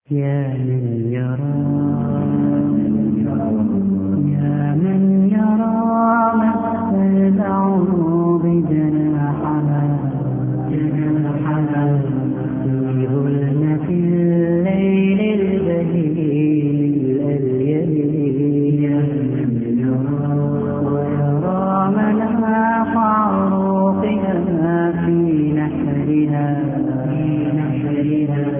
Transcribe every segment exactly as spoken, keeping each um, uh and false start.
يا من يرى يا من يرى ما تدعو بجناحها جناحها في ظلمة الليل البهيج الأليل يا من يرى ويرى مناخ عروقها في نحرها في نحرها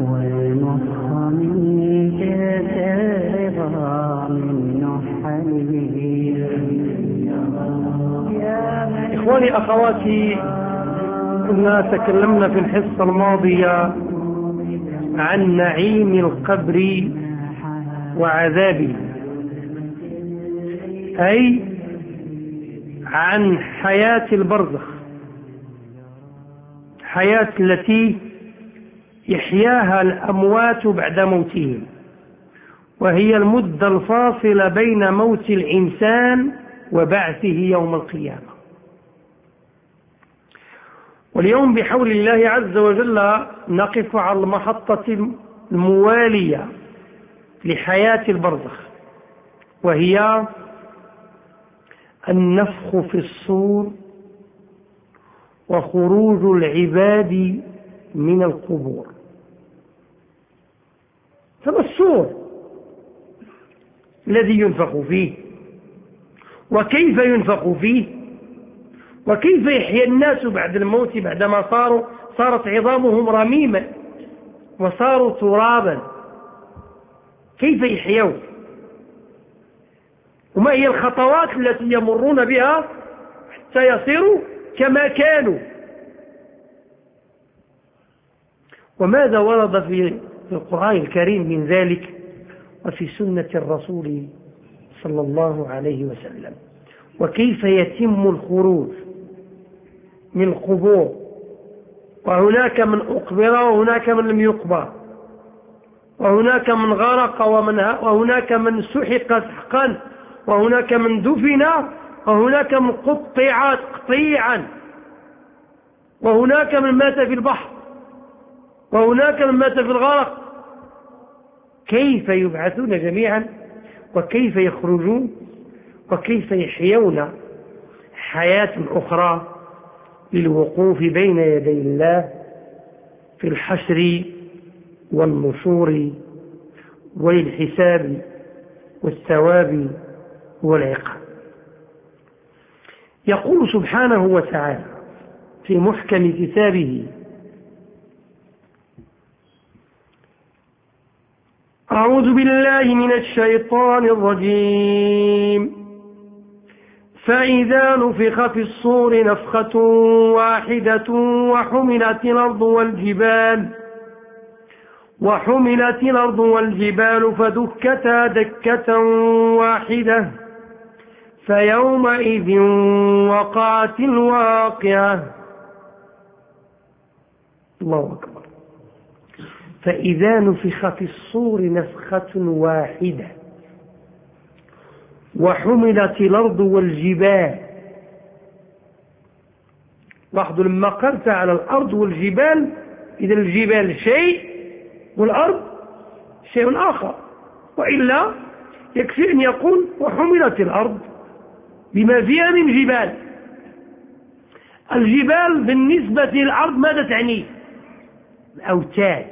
إخواني أخواتي، كنا تكلمنا في الحصة الماضية عن نعيم القبر وعذابه، أي عن حياة البرزخ، حياة التي يحياها الأموات بعد موتهم، وهي المدة الفاصلة بين موت الإنسان وبعثه يوم القيامة. واليوم بحول الله عز وجل نقف على المحطة الموالية لحياة البرزخ، وهي النفخ في الصور وخروج العباد من القبور. فما الصور الذي ينفخ فيه، وكيف ينفخ فيه، وكيف يحيى الناس بعد الموت بعدما صاروا صارت عظامهم رميما وصاروا ترابا؟ كيف يحيون؟ وما هي الخطوات التي يمرون بها حتى يصيروا كما كانوا؟ وماذا ورد في القرآن الكريم من ذلك وفي سنة الرسول صلى الله عليه وسلم؟ وكيف يتم الخروج من القبور؟ وهناك من أقبر وهناك من لم يقبر، وهناك من غرق ومن وهناك من سحق سحقا، وهناك من دفن، وهناك من قطع قطيعا، وهناك من مات في البحر، وهناك من مات في الغرق. كيف يبعثون جميعا؟ وكيف يخرجون؟ وكيف يحيون حياة أخرى للوقوف بين يدي الله في الحشر والنشور والحساب والثواب والعقاب؟ يقول سبحانه وتعالى في محكم كتابه: أعوذ بالله من الشيطان الرجيم. فإذا نفخ في الصور نفخة واحدة وحملت الأرض والجبال وحملت الأرض والجبال فدكتا دكة واحدة فيومئذ وقعت الواقعة. الله أكبر. فإذا نفخ في الصور نفخة واحدة وحملت الأرض والجبال. لاحظوا لما قلت على الأرض والجبال، إذا الجبال شيء والأرض شيء آخر، وإلا يكفي أن يقول وحملت الأرض بما فيها من جبال. الجبال بالنسبة للأرض ماذا تعني؟ الأوتاد.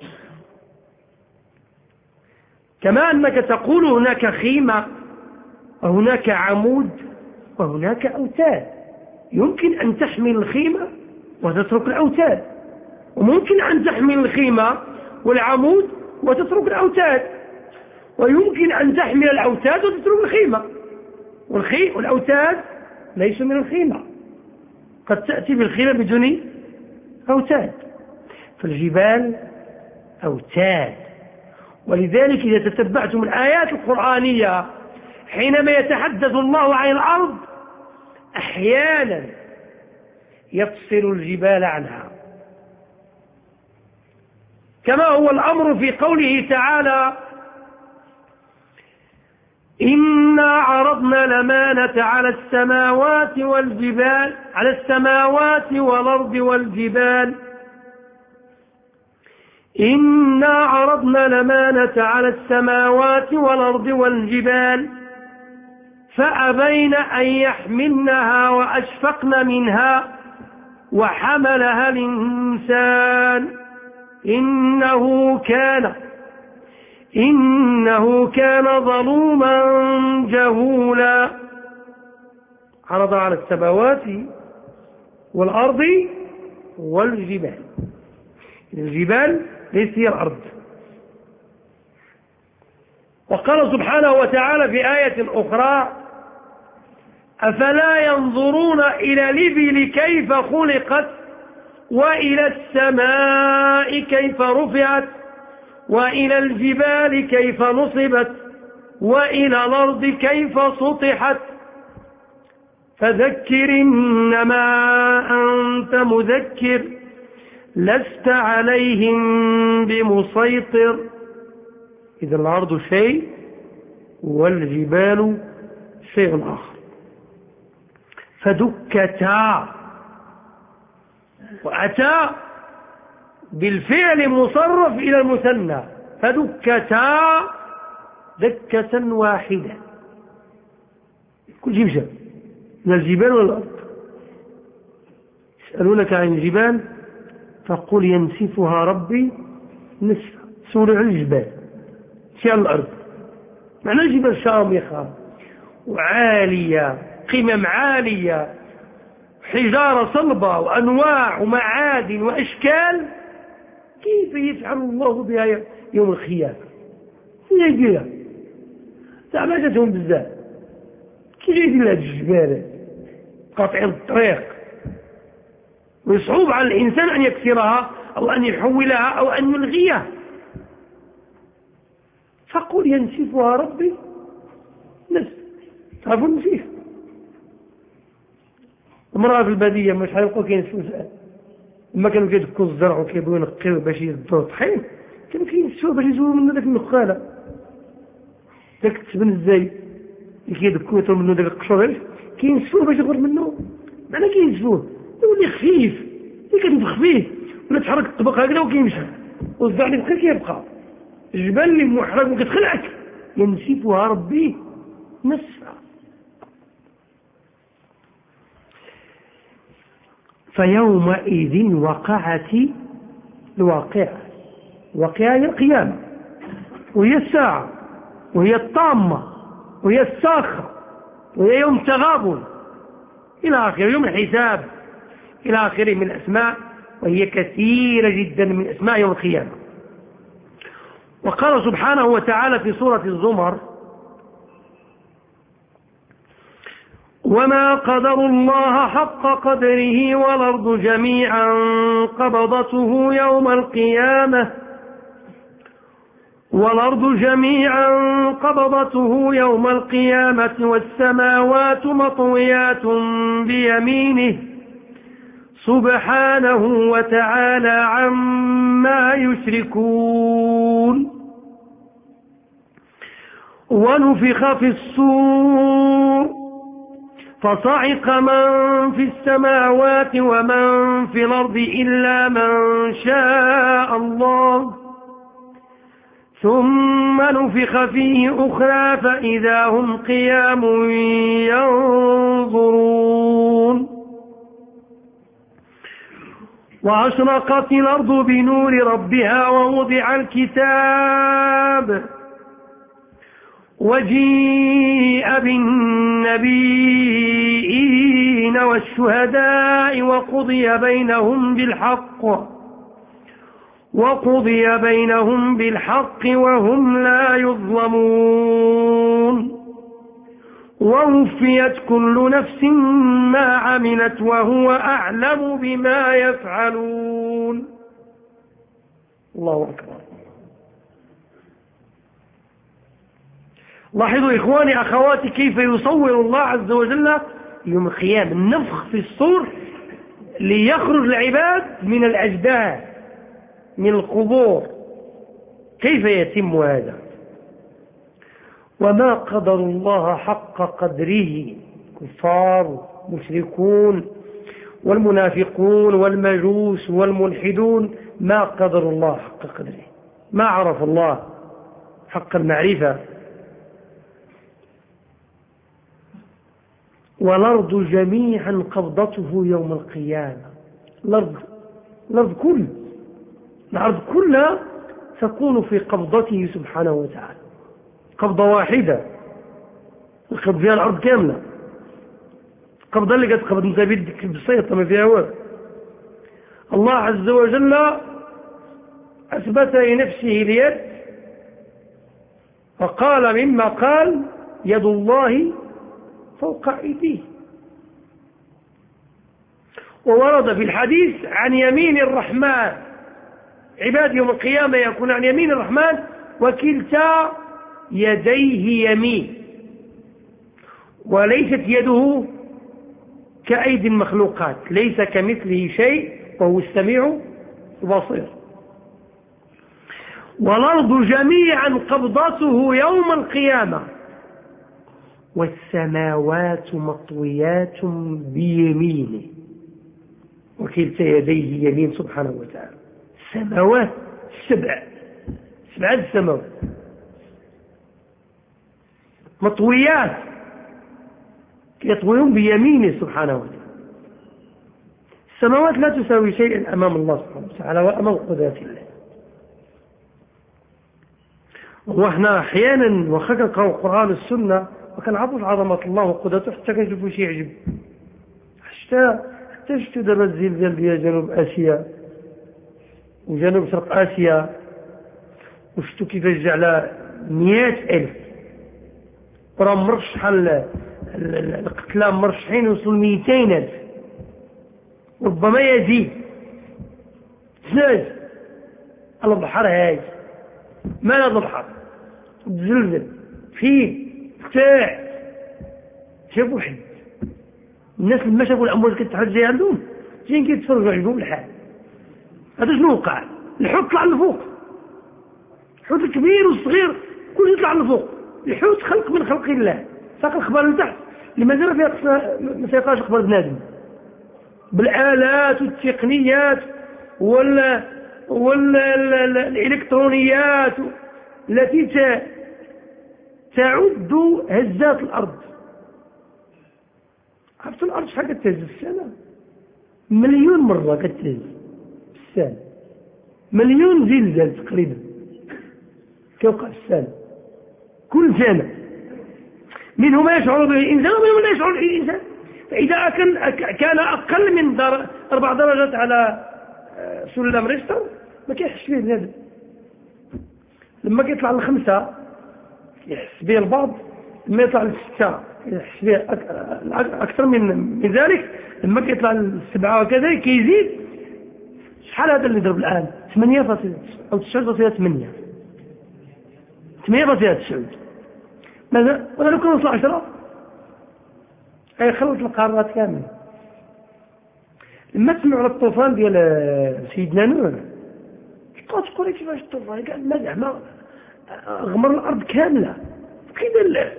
كما أنك تقول هناك خيمة وهناك عمود وهناك أوتاد، يمكن أن تحمل الخيمة وتترك الأوتاد، وممكن أن تحمل الخيمة والعمود وتترك الأوتاد، ويمكن أن تحمل الأوتاد وتترك الخيمة، والخي والأوتاد ليس من الخيمة، قد تأتي بالخيمة بدون أوتاد. فالجبال أوتاد. ولذلك إذا تتبعتم الآيات القرآنية حينما يتحدث الله عن الأرض أحيانا يفصل الجبال عنها، كما هو الأمر في قوله تعالى: إنا عرضنا الأمانة على السماوات والجبال على السماوات والأرض والجبال إنا عرضنا الأمانة على السماوات والأرض والجبال فأبين أن يحملنها وأشفقن منها وحملها الإنسان إنه كان إنه كان ظلوما جهولا. عرض على السماوات والأرض والجبال. الجبال ليس هي الأرض. وقال سبحانه وتعالى في آية أخرى أفلا ينظرون إلى الإبل كيف خلقت وإلى السماء كيف رفعت وإلى الجبال كيف نصبت وإلى الأرض كيف سطحت فذكر إنما أنت مذكر لست عليهم بمسيطر. إذا الأرض شيء والجبال شيء آخر. فدكتا، وأتى بالفعل مصرف إلى المثنى، فدكتا دكة واحدة. كل شيء مشى من الجبال والأرض. يسألونك عن الجبال فقل ينسفها ربي نسفا. سورة عن الجبال شيء على الأرض، معنى الجبال شامخة وعالية، قمم عالية، حجارة صلبة وأنواع ومعادن وأشكال. كيف يفعل الله بها يوم القيامة؟ هي يديرها تعمجتهم بزاف. كيف يدير هذه الجبال قاطعين الطريق ويصعب على الإنسان أن يكسرها أو أن يحولها أو أن يلغيها. فقل ينسفها ربي نسف. تعرفون فيه امرأة في البادية مش حيلقوا كينسفوا سؤال لما كانوا كيدكوا الزرع وكيبغوا ينقيو باش يزدوا الطحين، كانوا كينسفوا باش يزولوا منه داك النخالة، داك التبن الزايد اللي كيدكوا يطلوا منه داك القشور، كينسفوه باش يخرج منه. معنى كينسفوه يولي خفيف، اللي كتنفخ فيه ولا تحرك الطبق هكذا وكيمشي، والزرع اللي بقى كيبقى. الجبال اللي محرق وكتخلعك ينسفها ربي نسفا. فيومئذ وقعت الواقعة. الواقعة هي القيامة، وهي الساعة، وهي الطامة، وهي الساخة، وهي يوم التغابن إلى آخر يوم الحساب إلى آخره من الأسماء، وهي كثيرة جدا من أسماء يوم القيامة. وقال سبحانه وتعالى في سورة الزمر وما قدروا الله حق قدره والأرض جميعا قبضته يوم القيامة والأرض جميعا قبضته يوم القيامة والسماوات مطويات بيمينه سبحانه وتعالى عما يشركون. ونفخ في الصور فصعق من في السماوات ومن في الأرض إلا من شاء الله ثم نفخ فيه أخرى فإذا هم قيام ينظرون. وأشرقت الأرض بنور ربها ووضع الكتاب وجيء بالنبيين والشهداء وقضي بينهم بالحق وقضي بينهم بالحق وهم لا يظلمون. ووفيت كل نفس ما عملت وهو أعلم بما يفعلون. الله أكبر. لاحظوا إخواني أخواتي كيف يصور الله عز وجل يوم القيامة النفخ في الصور ليخرج العباد من الأجداث من القبور. كيف يتم هذا؟ وما قدر الله حق قدره. كفار مشركون والمنافقون والمجوس والملحدون ما قدر الله حق قدره، ما عرف الله حق المعرفة. والأرض جميعا قبضته يوم القيامة. الأرض, الأرض كل الأرض كلها تكون في قبضته سبحانه وتعالى، قبضة واحدة القبض فيها الأرض كاملة. قبضة اللي قد قبض انت بيدك بسيطة ما فيها ولا. الله عز وجل أثبت لنفسه اليد فقال مما قال يد الله فوق أيديه. وورد في الحديث عن يمين الرحمن، عباد يوم القيامة يكون عن يمين الرحمن وكلتا يديه يمين، وليست يده كأيدي المخلوقات، ليس كمثله شيء وهو السميع البصير. والأرض جميعا قبضته يوم القيامة والسماوات مطويات بيمينه وكلتا يديه يمين سبحانه وتعالى. السماوات السبع، سبعة السماوات مطويات يطويون بيمينه سبحانه وتعالى. السماوات لا تساوي شيئا أمام الله سبحانه وتعالى وأمام قدرة الله. وإحنا أحيانا وخلق القرآن والسنة وكان عرف عظمة الله وقدرته حتى كنشوفوا شيء يعجب، حتى حتى شفتوا دابا الزلزال ديال جنوب آسيا وجنوب شرق آسيا، وشفتوا كيفاش جا على مئات ألف، وراه مرشح القتلى مرشحين يوصلوا مئتين ألف ربما يزيد. زلزال البحر هاج، ما هذا البحر تزلزل فيه تاع شافوا واحد الناس لما شافوا الامواج كتحرك جاي عندهم جايين كيتفرجوا عجبهم الحال. هذا شنو وقع؟ الحوت طلع لفوق، الحوت الكبير والصغير كل يطلع لفوق. الحوت خلق من خلق الله، ساق الخبر لتحت اللي مازال فيها ما سيقاش خبر بنادم بالآلات والتقنيات ولا ولا الإلكترونيات التي تعد هزات الأرض. عرفتوا الأرض شحال كتهز في السنة؟ مليون مرة كتهز في السنة، مليون زلزال تقريبا كيوقع في السنة كل سنة، منه ما يشعر به الإنسان ومنه لا يشعر به الإنسان. فإذا كان كان أقل من در أربع درجات على سلم ريشتر ما كيحسش به بنادم. لما كيطلع للخمسة يحس به البعض، لما يطلع للستة يحس به أكثر من من ذلك، لما كيطلع للسبعة وكذا كيزيد. شحال هذا اللي ضرب الآن؟ ثمانية فاصلة أو تسعة فاصلة ثمانية ثمانية فاصلة تسعة. ماذا؟ ولا لو كان وصل عشرة أي خلط القارات كاملة. لما تسمعوا على الطوفان ديال سيدنا نوح تبقى تقولي كيفاش الطوفان قاعد ما زعما غمر الأرض كاملة كذا. لا،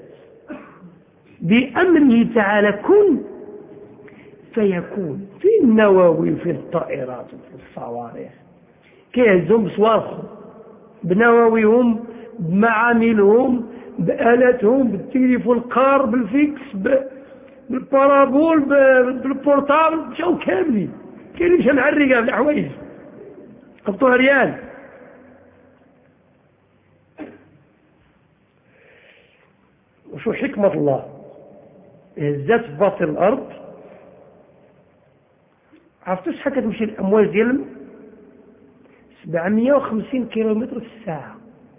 بأمره تعالى كن فيكون. في النووي وفي الطائرات وفي الصواريخ كيهزهم بصوارخهم بنواويهم بمعاملهم بآلاتهم بالتليفون القار بالفيكس بالبارابول بالبورتابل مشاو كاملين كاينين مشا معرقة بالحوايج قبطوها ريال. وشو حكمة الله هزات في باطن الأرض. عرفتوا شحال كتمشي الأمواج ديال سبعمية وخمسين كيلومتر في الساعة.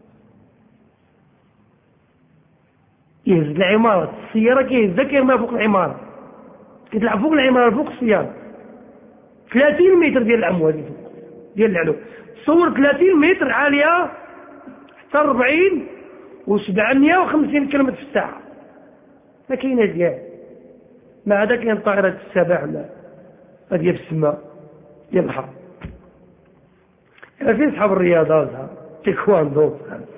يهز العمارة، السيارة كيهزها كيرميها فوق العمارة، كتلعب فوق العمارة فوق السيارة. ثلاثين متر ديال الأمواج فوق ديال العلو. تصور ثلاثين متر عالية حتى أربعين وسبعمية وخمسين كيلومتر في الساعة. ما كايناش كاع. ما عدا كاين طائرة السباح ولا ديال في السماء ديال البحر. فين صحاب الرياضة وصحاب تيكواندو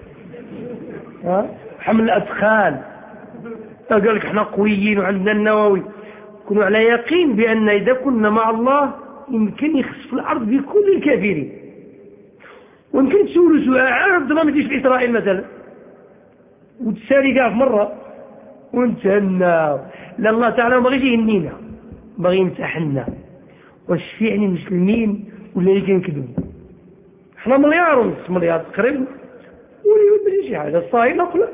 ها حمل الأثقال. قال لك احنا قويين وعندنا النووي. كونوا على يقين بأن إذا كنا مع الله يمكن يخسف الأرض بكل الكافرين. ويمكن تسولوا سؤال عارف ما تجيش في إسرائيل مثلا وتسالي كاع في مرة ونتهنى. لا الله تعالى ما بغيش يهنينا، باغي يمتحنا واش فيعني مسلمين ولا اللي كنكذبوا. حنا مليار ونص مليار تقريبا ولي شي حاجة الصايل لا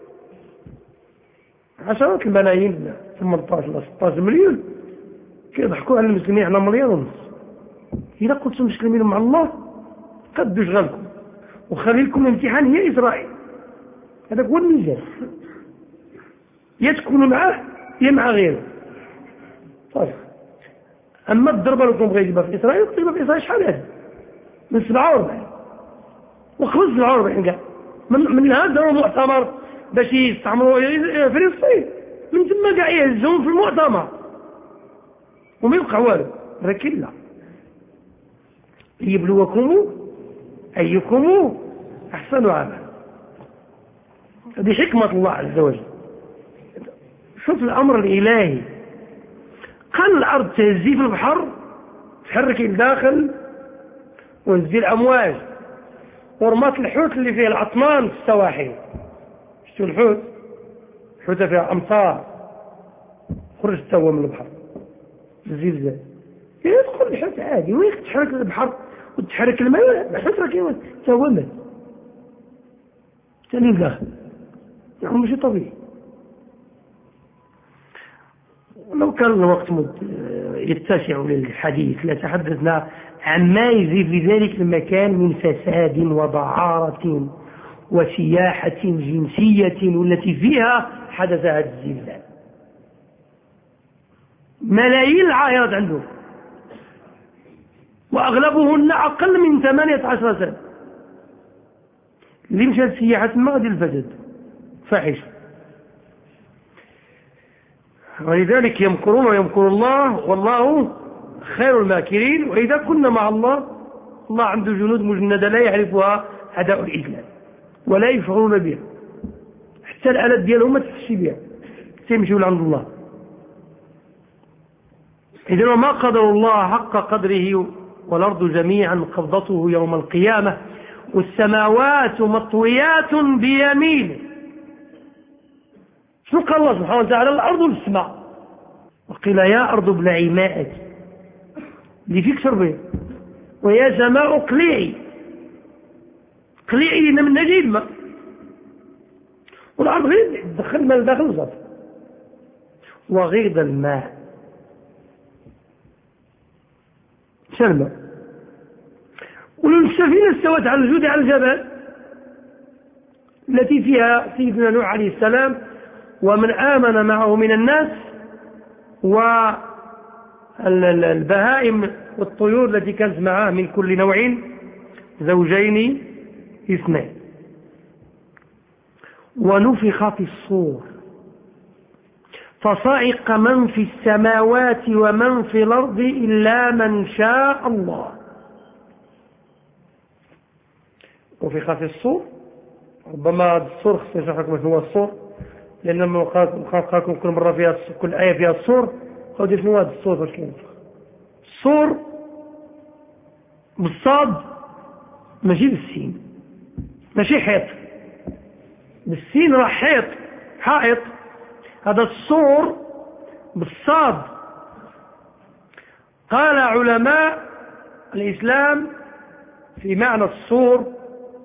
عشرات الملايين ثمانطاش ولا ستطاش مليون كيضحكوا على المسلمين. حنا مليار ونص. إذا قلتم مسلمين مع الله قدوا شغلكم وخلي لكم الامتحان هي إسرائيل. هذا هو الميزان، يا تكونوا معاه يا مع غيره. طيب أما الضربة لكم بغا يجيبها في إسرائيل يجيبها في إسرائيل شحال هذا من سبعة وأربعين وخمس سبعة وأربعين كاع من, من هذا داروا مؤتمر باش يستعمروا فلسطين، من ثم كاع يهزون في المؤتمر وما يوقع والو. لكن لا، ليبلوكم أيكم أحسن عملا. هذه حكمة الله عز وجل. شوف الأمر الإلهي، قال الأرض تهزي في البحر تحرك الداخل وتهزي الأمواج، ورمات الحوت اللي فيه الأطنان في السواحل. شفتوا الحوت؟ حوتة فيها أمطار خرج توا من البحر الزلزال يدخل الحوت عادي وين تحرك البحر وتحرك الماء الحوت راه كيما توا مات ثاني داخل. يعني ماشي طبيعي. لو كان الوقت يتسع للحديث لتحدثنا عما يجري في ذلك المكان من فساد وضعارة وسياحة جنسية والتي فيها حدث هذا الزلزال. ملايين العائلات عندهم وأغلبهن أقل من ثمانية عشر سنة. اللي مشات سياحة ما غادي الفساد فاحش. ولذلك يمكرون ويمكر الله والله خير الماكرين. وإذا كنا مع الله، الله عنده جنود مجندة لا يعرفها أداء الإسلام ولا يشعرون بها، حتى الآلات ديالهم ما تحسي بها تمشوا لعند الله. إذن وما قدر الله حق قدره والأرض جميعا قبضته يوم القيامة والسماوات مطويات بيمينه. شنو قال الله سبحانه وتعالى؟ الأرض والسماء. وقيل يا أرض ابلعي ماءك اللي فيك شربي، ويا سماء اقلعي اقلعي من نجيب الماء. والأرض غير تدخل ماء داخل الصف وغيض الماء سلمى. والسفينة استوت على الجود على الجبل التي فيها سيدنا نوح عليه السلام ومن آمن معه من الناس والبهائم والطيور التي كانت معه من كل نوع زوجين اثنين. ونفخ في الصور فصعق من في السماوات ومن في الأرض إلا من شاء الله. نفخ في الصور، ربما الصور خصني نشرح لكم شنو هو الصور، لأن لما نقرأ كل مرة فيها كل آية فيها الصور خذوا شنو هذا الصور واش كينفخ. الصور بالصاد ماشي بالسين، ماشي حيط بالسين راه حيط حائط. هذا الصور بالصاد. قال علماء الإسلام في معنى الصور،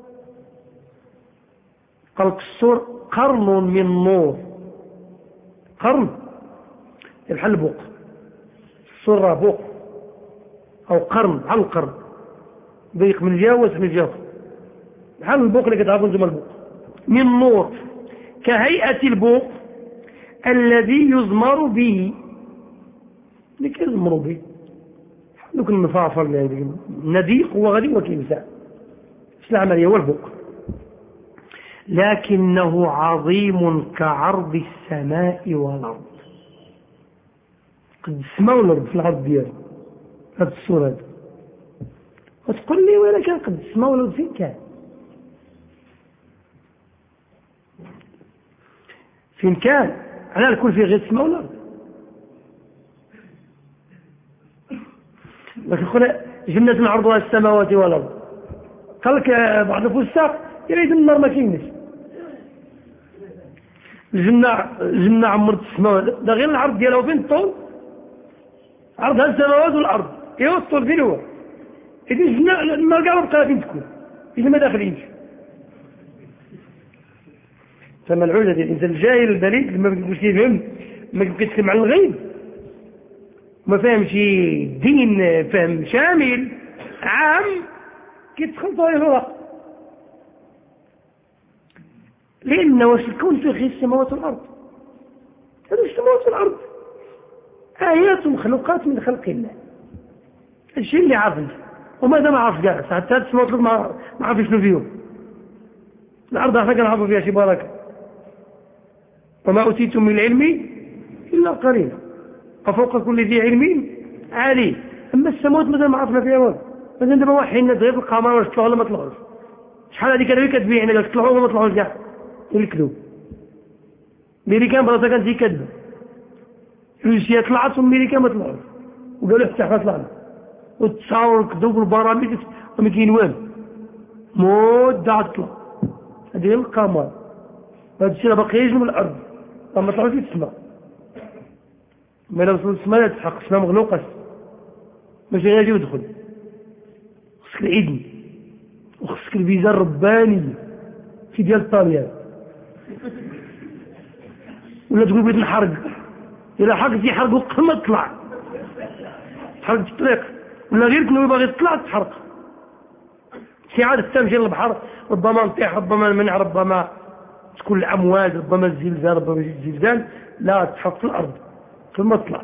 قال الصور قرن من نور. قرن الحل بوق، الصور بوق أو قرن على القرن ضيق من جهة واسع من جهة، بحال البوق اللي كتعرفوا انتم البوق من نور كهيئة البوق الذي يزمر به. اللي كيزمروا به دوك النفافر النديق هو غادي وكيوسع. اش العملية؟ هو البوق، لكنه عظيم كعرض السماء والأرض. قد السماء والأرض في العرض ديالو هذا الصورة هذا. وتقول لي وين كان قد السماء والأرض؟ فين كان؟ فين كان؟ أنا نكون في غير السماء والأرض. لكن خونا جنة عرضها السماوات والأرض قال لك بعض الفساق يريد النار ما كاينش. الجنة الجنة عمرت السماء، ده غير العرض ديالها وفين الطول؟ عرضها السماوات والأرض، ايوا الطول فين هو؟ إذا الجنة ما كاع بقى فين تكون؟ إذا ما داخلينش. فما العودة ديال الإنسان الجاهل البليد اللي ما كيبغيش يفهم، ما كيبغيش يتكلم على الغيب، ما فاهمش الدين فهم شامل عام، كيتخلطوا عليه الورق. لأن واش الكون فيه غير السماوات والأرض؟ هذه السماوات والأرض آيات مخلوقات من خلق الله، الشيء اللي عارف انت، وماذا ما عارف كاع حتى السماوات ما عارف شنو فيهم. الأرض احنا كنعرفوا فيها شي بركة، وما أوتيتم من العلم إلا قليلا وفوق كل ذي علم عليم. أما السماوات مازال ما عرفنا فيها والو، مازال دابا واحد الناس غير القمر واش طلعوا ولا ما طلعوش. شحال هذيك كانوا كتبيع هنا طلعوا ولا ما طلعوش كاع، الكذوب. ميريكان براسها كانت هي كذبة، روسيا طلعت وميريكان ما طلعوش، وقالوا حتى حنا طلعنا، والتصاور الكذوب والبرامج وما كاين والو، مدة تطلع. هذه القمر، هذا الشيء باقي يجي من الأرض، ما طلعوش في السماء. ما لو وصلوا السماء لا تحقق، السماء مغلوقة، ماشي غادي يدخل. خصك الإذن وخصك الفيزا الربانية في ديال الطاليان، ولا تقول بغيت نحرق، إلا حرقت يحرقوا قبل ما تطلع، تحرق في الطريق، ولا غير كنوي باغي تطلع تحرق. شي عاد تمشي للبحر، ربما نطيح، ربما نمنع، ربما تكون الأمواج، ربما الزلزال، ربما يجي الزلزال، لا تحرق في الأرض قبل ما تطلع.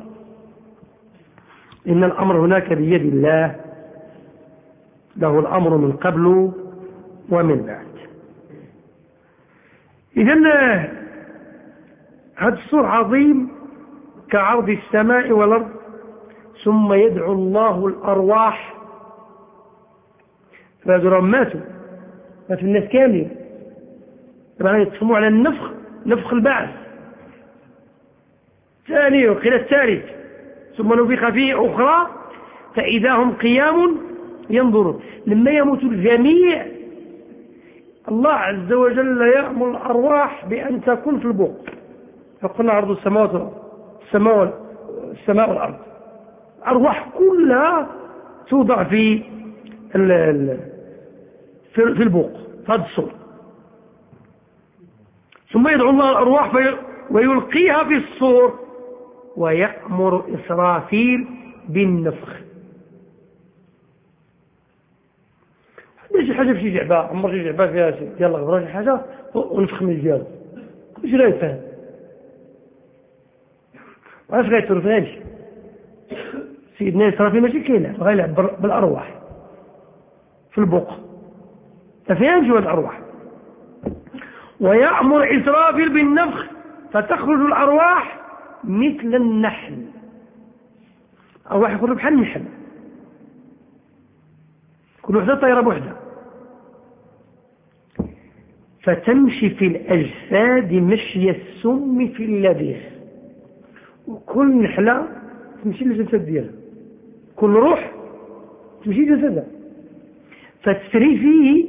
إن الأمر هناك بيد الله، له الأمر من قبل ومن بعد. إذن هذا السور عظيم كعرض السماء والأرض. ثم يدعو الله الأرواح، فهذول ماتوا ماتوا الناس كاملين، طبعا يقسموا على النفخ، نفخ البعث ثاني وقيل الثالث، ثم نفخ فيه أخرى فإذا هم قيام ينظرون. لما يموت الجميع الله عز وجل يأمر الأرواح بأن تكون في البوق، فقلنا عرض السماوات السماء السماء والأرض، الأرواح كلها توضع في في البوق في هذا الصور. ثم يدعو الله الأرواح ويلقيها في الصور ويأمر إسرافيل بالنفخ. ماشي حاجة في شي جعبة، عمر شي جعبة فيها ديال الغبرة شي حاجة ونفخ من الجهاز، ماشي لا يفهم، علاش غيتر فيهاش سيدنا إسرافيل؟ ماشي كاين، غيلعب بالأرواح في البوق، ما فيهاش هو الأرواح. ويأمر إسرافيل بالنفخ فتخرج الأرواح مثل النحل، أرواح يخرج بحال النحل، كل وحدة طيرة بوحدة، فتمشي في الأجساد مشي السم في اللذيذ. وكل نحلة تمشي للجسد ديالها، كل روح تمشي لجسدها، فتسري فيه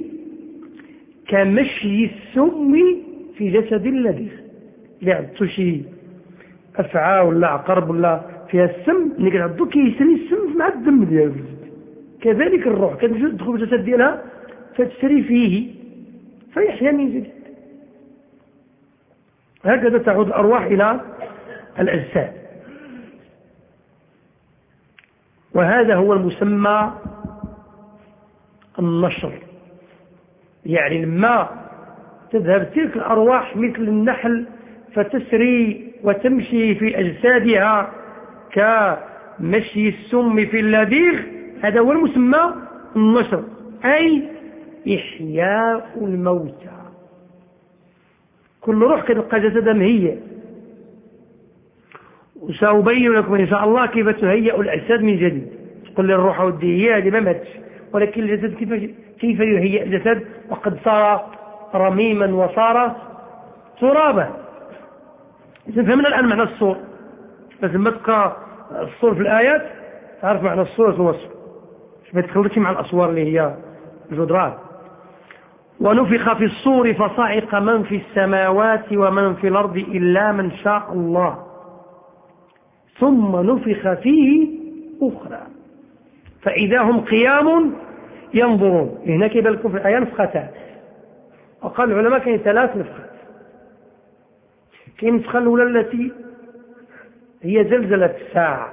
كمشي السم في جسد اللذيذ. اللي عندو شي أفعى ولا عقرب ولا فيها السم، اللي كنعدو كيسري السم مع الدم ديالو. كذلك الروح كتدخل في الجسد ديالها فتسري فيه فيحيا من جديد. هكذا تعود الأرواح إلى الأجساد، وهذا هو المسمى النشر. يعني لما تذهب تلك الأرواح مثل النحل فتسري وتمشي في أجسادها كمشي السم في اللذيذ، هذا هو المسمى النشر، أي إحياء الموتى. كل روح كتلقى جسدها مهيئ، وسأبين لكم إن شاء الله كيف تهيئ الأجساد من جديد. تقول لي الروح ودي هي هذه ما ماتش، ولكن الجسد كيف كيف يهيئ الجسد وقد صار رميما وصار ترابا. إذا فهمنا الآن معنى الصور، بس لما تبقى الصور في الآيات تعرف معنى الصور والوصف، ما تخلطش مع الأصوار اللي هي الجدران. ونفخ في الصور فصعق من في السماوات ومن في الأرض إلا من شاء الله ثم نفخ فيه أخرى فإذا هم قيام ينظرون. هناك يبقى لكم في الآية نفختان، وقال العلماء كاين ثلاث نفخات. كاين النفخة الأولى التي هي زلزلة الساعة،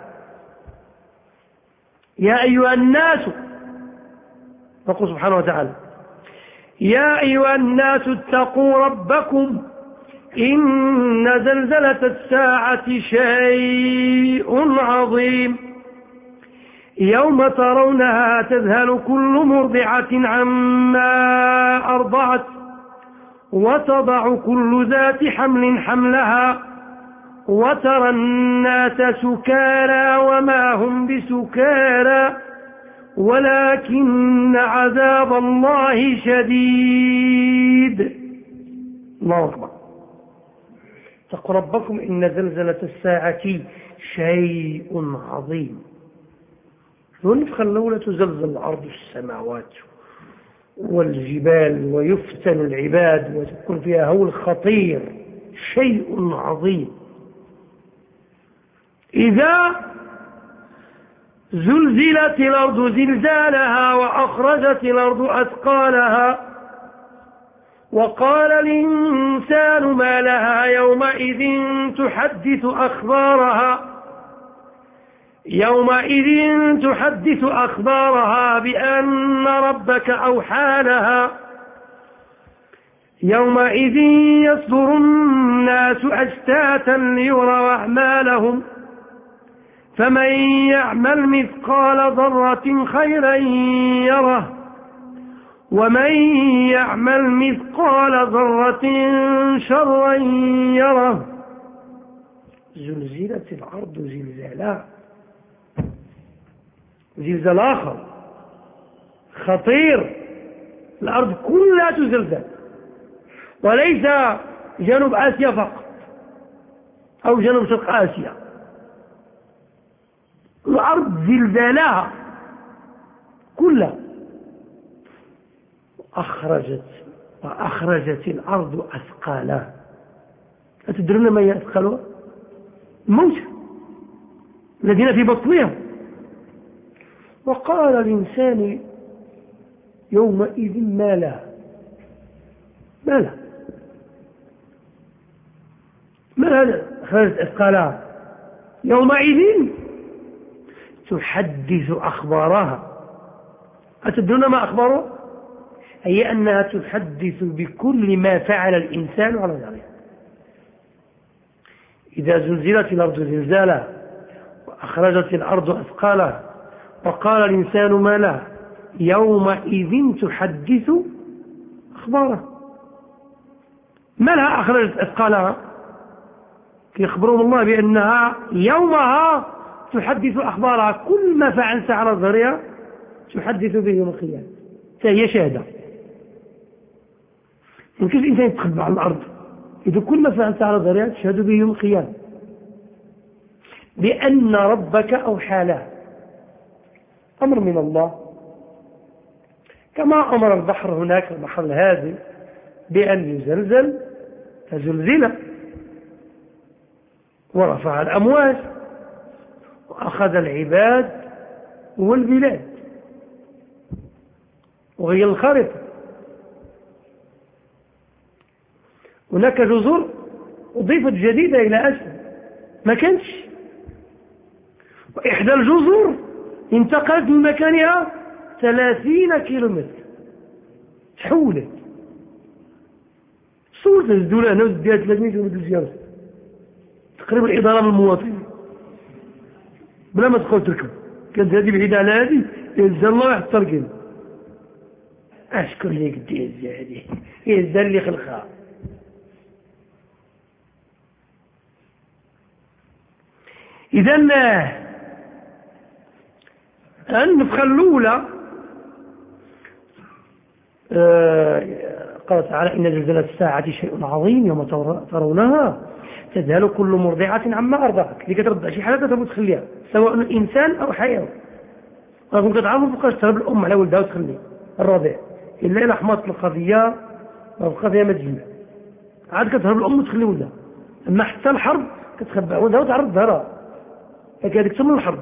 يا أيها الناس، يقول سبحانه وتعالى يا أيها الناس اتقوا ربكم إن زلزلة الساعة شيء عظيم يوم ترونها تذهل كل مرضعة عما أرضعت وتضع كل ذات حمل حملها وترى الناس سكارى وما هم بسكارى ولكن عذاب الله شديد. الله أكبر. اتقوا ربكم إن زلزلة الساعة شيء عظيم. النفخة الأولى تزلزل الأرض السماوات والجبال ويفتن العباد وتكون فيها هول خطير، شيء عظيم. إذا زلزلت الأرض زلزالها وأخرجت الأرض أثقالها وقال الإنسان ما لها يومئذ تحدث أخبارها يومئذ تحدث أخبارها بأن ربك أوحى لها يومئذ يصدر الناس أشتاتا ليروا أعمالهم فمن يعمل مثقال ذرة خيرا يره ومن يعمل مثقال ذرة شرا يره. زلزلت الأرض زلزالها، زلزال آخر خطير، الأرض كلها تزلزل، وليس جنوب آسيا فقط أو جنوب شرق آسيا، الأرض زلزالها كلها. أخرجت وأخرجت الأرض أثقالها. أتدرون ما هي أثقالها؟ الموتى الذين في بطنها. وقال الإنسان يومئذ ما له ما له ما له أخرجت أثقالها يومئذ تحدث أخبارها. أتدرون ما أخبارها؟ هي أنها تحدث بكل ما فعل الإنسان على ذلك. إذا زلزلت الأرض زلزالها وأخرجت الأرض أثقالها وقال الإنسان ما لها يومئذ تحدث أخبارها. ما لها أخرجت أثقالها؟ يخبرهم الله بأنها يومها تحدث أخبارها، كل ما فعلت على ظهرها تحدث به يوم القيامة، فهي شاهدة. إن كيف الإنسان يتخبى على الأرض إذا كل ما فعلت على ظهرها تشهد به يوم القيامة بأن ربك أوحى له. أمر من الله، كما أمر البحر هناك البحر الهادئ بأن يزلزل فزلزل ورفع الأمواج وأخذ العباد والبلاد وغير الخريطة. هناك جزر أضيفت جديدة إلى آسيا ما كانتش، وإحدى الجزر انتقلت من مكانها ثلاثين كيلومتر، تحولت صورة الدولة هنا وديها ثلاثمائة كيلومتر زيارة تقريبا الإدارة من المواطنين بلا ما تدخل تركب. كانت هذه بعيدة على هذه ينزل الله يحط تركب. أشكر لي قد يهزها هذه يهزها اللي خلقها. إذا النفخة الأولى قال تعالى إن زلزلة الساعة شيء عظيم يوم ترونها تذهل كل مرضعة عما أرضعت. اللي كترضع شي حاجة تبغى تخليها سواء الإنسان أو حيوان، رغم كتعرفوا فوقاش تهرب الأم على ولدها وتخليه الرضيع إلا إلا حماط القضية والقضية ما تجمع عاد كتهرب الأم وتخلي ولدها. أما حتى الحرب كتخبع ولدها وتعرض ظهرها هكذاك تسمى الحرب.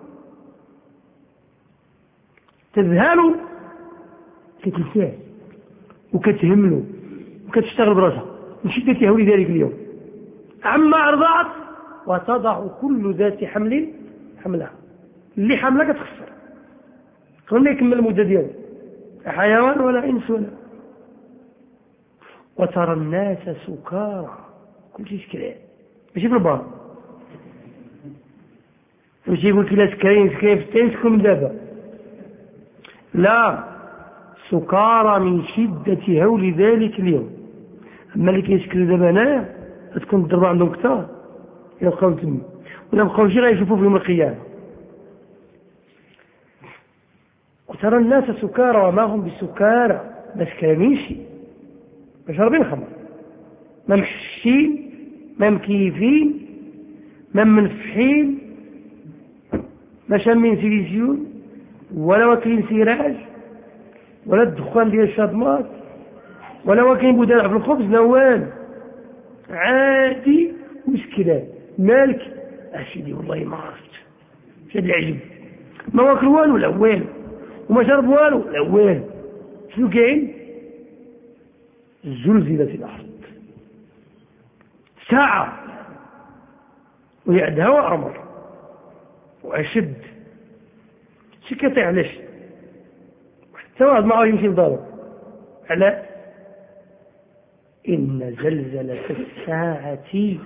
تذهل كتنساه وكتهمله وكتشتغل براسها من شدة هول ذلك اليوم عما أرضعت وتضع كل ذات حمل حملها. اللي حملها كتخسر قبل ما يكمل المدة ديالو حيوان ولا إنس ولا. وترى الناس سكارى كل شيء سكران ماشي في البار ماشي يقول كلا سكرين سكرين في التين سكرين من دابا لا سكارى من شدة هول ذلك اليوم. أما اللي كيسكروا دابا هنايا تكون الضربة عندهم كثار إلا بقاو تما ولا بقاو شي غيشوفوا في يوم القيامة. وترى الناس سكارى وما هم بسكارى ما سكرانينش ما شاربين خمر ما محشين ما مكيفين ما منفحين ما شامين سيليزيون ولا واكلين سيراج ولا الدخان ديال الشاطمات ولا واكلين بودالع في الخبز لا والو عادي وسكران. مالك أسيدي والله ما عرفت شاد العجب ما واكل والو لا والو وما شرب والو لا والو. شنو كاين؟ زلزلت الأرض ساعة ويعدها وأمر وأشد سكتي علاش حتى واحد معه يمشي لدارو على إن زلزلة الساعة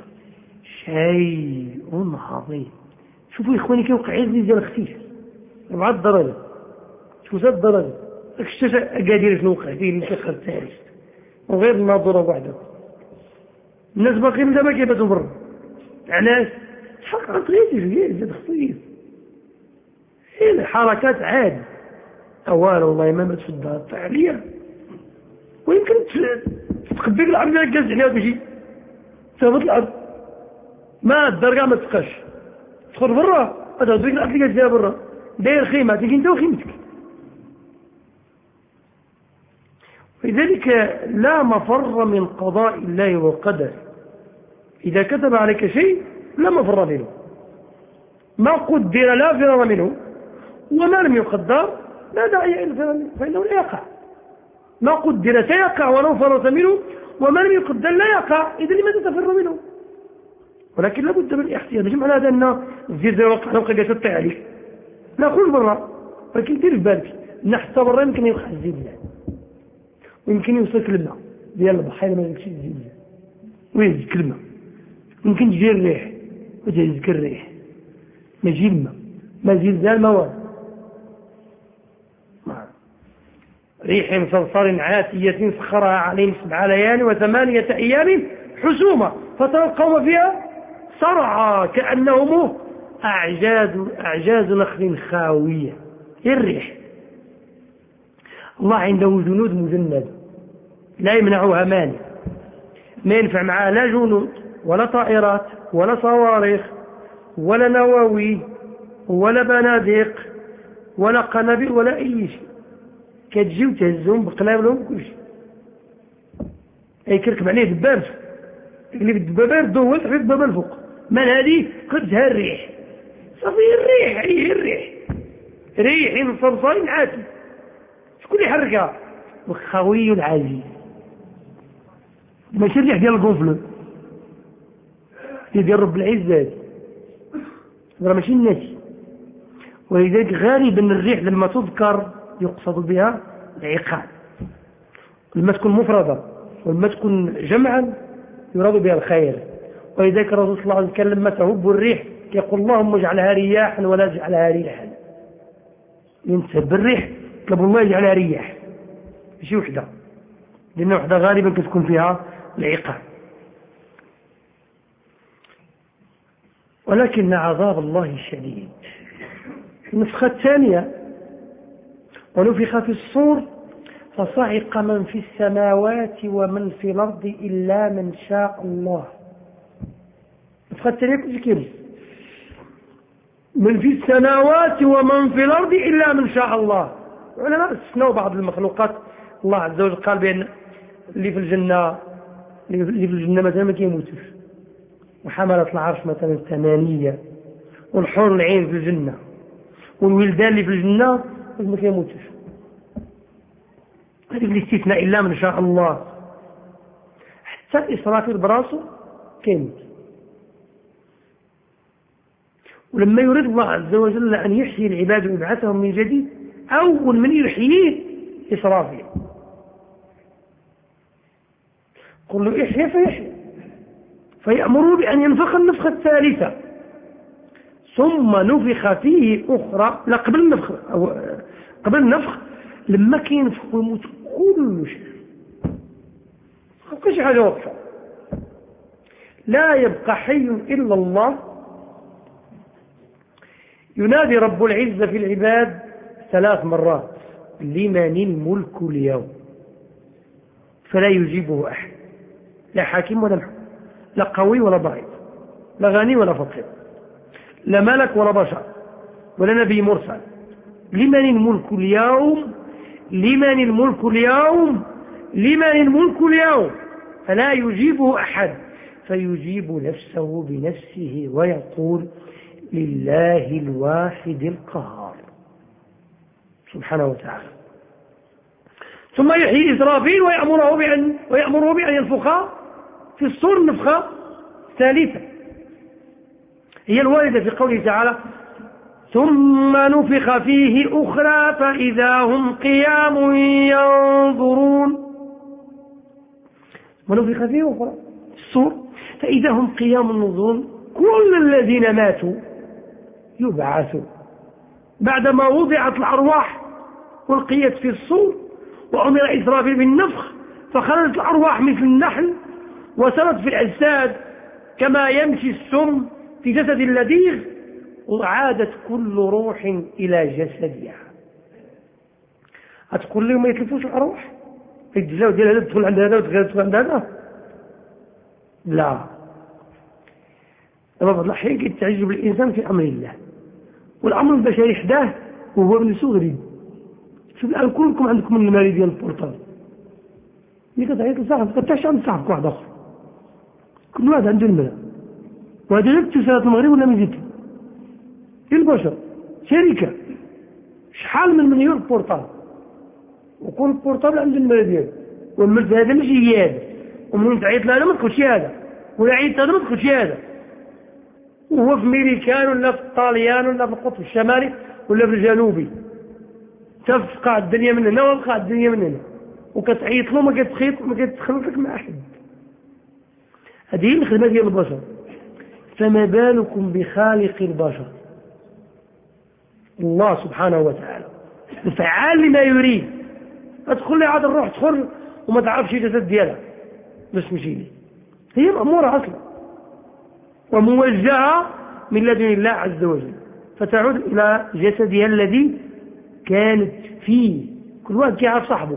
شيء عظيم. شوفوا يا إخواني كيوقع زلزال خفيف أربعة درجات شو ست درجات اكشتش أقادير شنو وقع فيه اللي شخر الثالث وغير الناظرة وحده. الناس باقيين دابا كيباتوا برا علاش؟ الحق عن تغيير زاد خفيف هي الحركات عادي أولا والله ما مات في الدار عليا ويمكن تقبيك العرض ديالك جالس عليها تمشي تهبط الأرض ما الدار كاع ما تبقاش تدخل برا تهبط بيك الأرض اللي جالس عليها برا داير خيمة تيجي أنت وخيمتك. لذلك لا مفر من قضاء الله وقدره. إذا كتب عليك شيء لا مفر منه ما قدر لا فرار منه وما لم يقدر لا داعي إلى الفرار منه فإنه لا يقع. ما قدر سيقع ولو فرط منه وما لم يقدر لا يقع إذا لماذا تفر منه؟ ولكن لابد من الاحتياط. مش معنى هذا أن الزلزال وقع نبقى جالس تطيح عليك لا خرج برا ولكن دير في بالك أن حتى برا يمكن يوقع الزلزال ويمكن يوصلك الماء ديال البحر ما يمكنش الزلزال ويهزك الماء يمكن تجي الريح وتهزك الريح ما يجي الماء ما زلزال ما والو. ريح صرصر عاتية سخرها عليهم سبع ليال وثمانية أيام حسومة فترى القوم فيها صرعى كأنهم أعجاز أعجاز نخل خاوية. الريح الله عنده جنود مجندة لا يمنعها مانع ما ينفع معها لا جنود ولا طائرات ولا صواريخ ولا نواوي ولا بنادق ولا قنابل ولا أي شيء. كتجي وتهزهم بقنابلهم كل شيء أي كركب عليه دباب اللي في الدبابة يردوه في الدبابة الفوق من هذه قدها الريح صافي الريح هي الريح ريح صرصار عاتي شكون يحركها؟ الخوي العزيز ماشي الريح ديال القنفلة ديال رب العزة راه ماشي الناس. ولذلك غالبا الريح لما تذكر يقصد بها العقاب لما تكون مفردة ولما تكون جمعا يراد بها الخير. ولذلك الرسول صلى الله عليه وسلم لما تهب الريح يقول اللهم اجعلها رياحا ولا اجعلها ريحا. ينسب الريح طلب الله يجعلها رياح ماشي وحده لأن وحده غالبا كتكون فيها العقاب. ولكن عذاب الله شديد. النسخة الثانية ونفخ في الصور فصعق من في السماوات ومن في الأرض إلا من شاء الله. النسخة الثانية كل كلمة من في السماوات ومن في الأرض إلا من شاء الله. العلماء استثنوا بعض المخلوقات الله عز وجل قال بأن اللي في الجنة اللي في الجنة مثلا ما كيموتوش، وحملة العرش مثلا ثمانية، والحور العين في الجنة، والولدان اللي في الجنة ما كيموتوش. هذه الاستثناء إلا من شاء الله. حتى إسرافيل براسه كيموت. ولما يريد الله عز وجل أن يحيي العباد ويبعثهم من جديد، أول من يحييه إسرافيل. قل له احيا فيحيا، فيأمره بأن ينفخ النفخة الثالثة، ثم نفخ فيه أخرى. لا قبل النفخ أو قبل النفخ لما كينفخ ويموت كل شيء، ما بقاش حاجة واقفة، لا يبقى حي إلا الله. ينادي رب العزة في العباد ثلاث مرات: لمن الملك اليوم؟ فلا يجيبه أحد، لا حاكم ولا محكوم، لا قوي ولا ضعيف، لا غني ولا فقير، لا ملك ولا بشر ولا نبي مرسل. لمن الملك اليوم؟ لمن الملك اليوم؟ لمن الملك اليوم؟ فلا يجيبه أحد، فيجيب نفسه بنفسه ويقول: لله الواحد القهار سبحانه وتعالى. ثم يحيي إسرافيل ويأمره بأن ويأمره بأن ينفخ في الصور النفخة الثالثة، هي الواردة في قوله تعالى: ثم نفخ فيه أخرى فإذا هم قيام ينظرون. ونفخ فيه أخرى الصور فإذا هم قيام ينظرون. كل الذين ماتوا يبعثوا بعدما وضعت الأرواح والقيت في الصور، وأمر إسرافيل بالنفخ، فخرجت الأرواح مثل النحل وسرت في الأجساد كما يمشي السم في جسد اللديغ، وعادت كل روح إلى جسدها. هتقول لي ما يتلفوش الأرواح؟ الجزاء ديال هذا تدخل عند هذا وتدخل عند هذا؟ لا. بعض الأحيان يتعجب الإنسان في أمر الله، والأمر البشري حداه وهو من صغري. شوف الآن كلكم عندكم المالي ديال البورتال، اللي كتعيط لصاحبك كتعشى عند صاحبك واحد آخر، كل واحد عنده المال. وهذا غير اتصالات المغرب ولا ميزيتي البشر شركة شحال من مليون بورتال، وكل بورتال عنده المال ديالو، والمال هذا ماشي هذا، ومن تعيط له ما تدخلش هذا، ولا عيط هذا ما تدخلش هذا، وهو في ميريكان ولا في الطاليان ولا في القطب الشمالي ولا في الجنوبي، تفقع الدنيا من هنا وتفقع الدنيا من هنا، وكتعيط له ما كتخيط ما كتخلطك مع أحد. هذه الخدمة ديال البشر، فما بالكم بخالق البشر الله سبحانه وتعالى الفعال لما يريد. ادخل لي عاد الروح تدخل وما تعرفش الجسد ديالها باش تمشي لي، هي مأمورة أصلا وموجهة من لدن الله عز وجل، فتعود إلى جسدها الذي كانت فيه. كل واحد كيعرف صاحبه،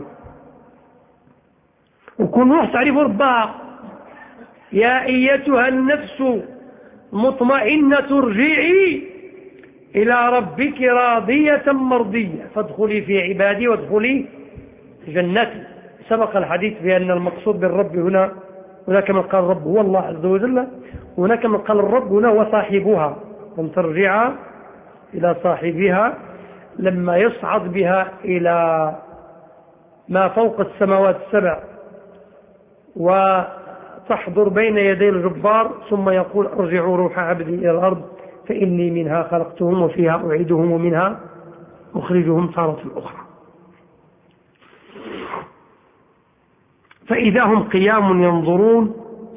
وكل روح تعرف ربها. يا أيتها النفس مطمئنة ارجعي إلى ربك راضية مرضية فادخلي في عبادي وادخلي جنتي. سبق الحديث بأن المقصود بالرب هنا، هناك من قال الرب هو الله عز وجل، هناك من قال الرب هنا هو صاحبها، أن ترجع إلى صاحبها لما يصعد بها إلى ما فوق السماوات السبع وتحضر بين يدي الجبار، ثم يقول: ارجعوا روح عبدي إلى الأرض فإني منها خلقتهم وفيها أعيدهم ومنها أخرجهم تارة أخرى. فإذا هم قيام ينظرون.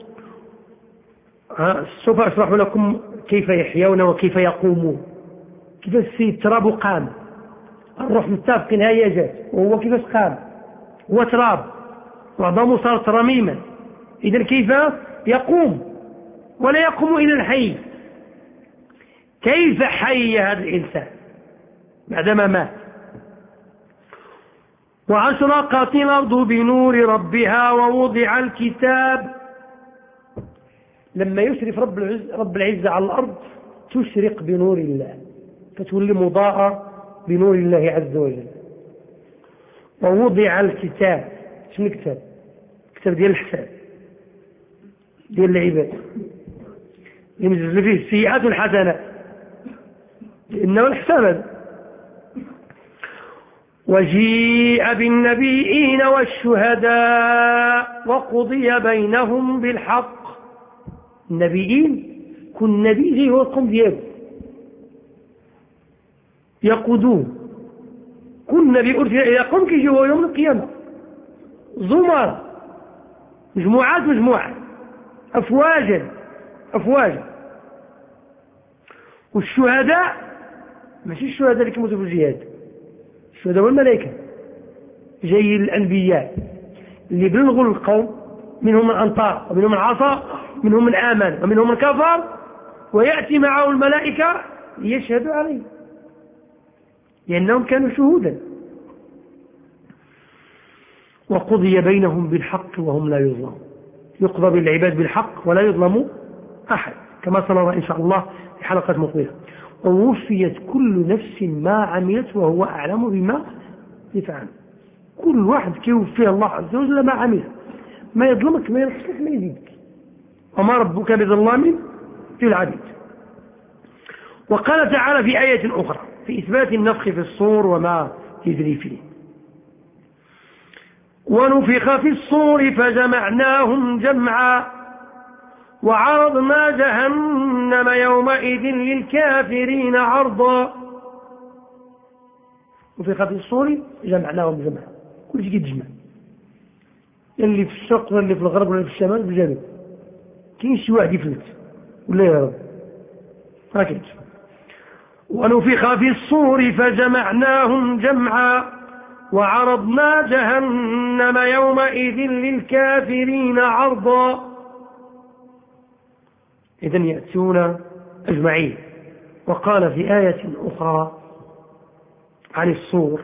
سوف أشرح لكم كيف يحيون وكيف يقومون. كيف السيد تراب قام، الروح متابق نهاية جات، وهو كيف قام، هو تراب وعظامه صارت رميما. إذن كيف يقوم؟ ولا يقوم إلى الحي. كيف حي هذا الإنسان بعدما مات؟ وأشرقت الأرض بنور ربها ووضع الكتاب. لما يشرف رب العزة, رب العزة على الأرض تشرق بنور الله، فتولي مضاءة بنور الله عز وجل. ووضع الكتاب. شنو الكتاب؟ الكتاب ديال الحساب ديال العباد يمزل فيه السيئات والحسنات إنه الحساب هذا. وجيء بالنبيين والشهداء وقضي بينهم بالحق. النبيين كل نبي غير هو القوم ديالو يقودوه. كل نبي أرسل إلى قوم كيجيو يوم القيامة زمر مجموعات مجموعات أفواجا أفواجا. والشهداء ماشي الشهداء اللي كيموتوا في الجهاد، الشهداء والملائكة جاي الأنبياء اللي بلغوا القوم، منهم من أنطار ومنهم من عصى منهم من آمن ومنهم من كفر، ويأتي معه الملائكة ليشهدوا عليه لأنهم كانوا شهودا. وقضي بينهم بالحق وهم لا يظلمون. يقضى بالعباد بالحق ولا يظلم أحد كما سنرى إن شاء الله في حلقة مقبلة. ووفيت كل نفس ما عملت وهو أعلم بما يفعل. كل واحد كيوفيه الله عز وجل ما عمل، ما يظلمك ما ينقصك ما يزيدك، وما ربك بظلام للعبيد. وقال تعالى في آية أخرى في إثبات النفخ في الصور وما يجري فيه: ونفخ في الصور فجمعناهم جمعا وعرضنا جهنم يومئذ للكافرين عرضا. نفخ في الصور جمعناهم جمعا، كل شيء يتجمع، اللي في الشرق واللي في الغرب واللي في الشمال بالجنوب. كاين شي واحد يفلت ولا يهرب هكذا. ونفخ في الصور فجمعناهم جمعا وعرضنا جهنم يومئذ للكافرين عرضا. إذن يأتون أجمعين. وقال في آية أخرى عن الصور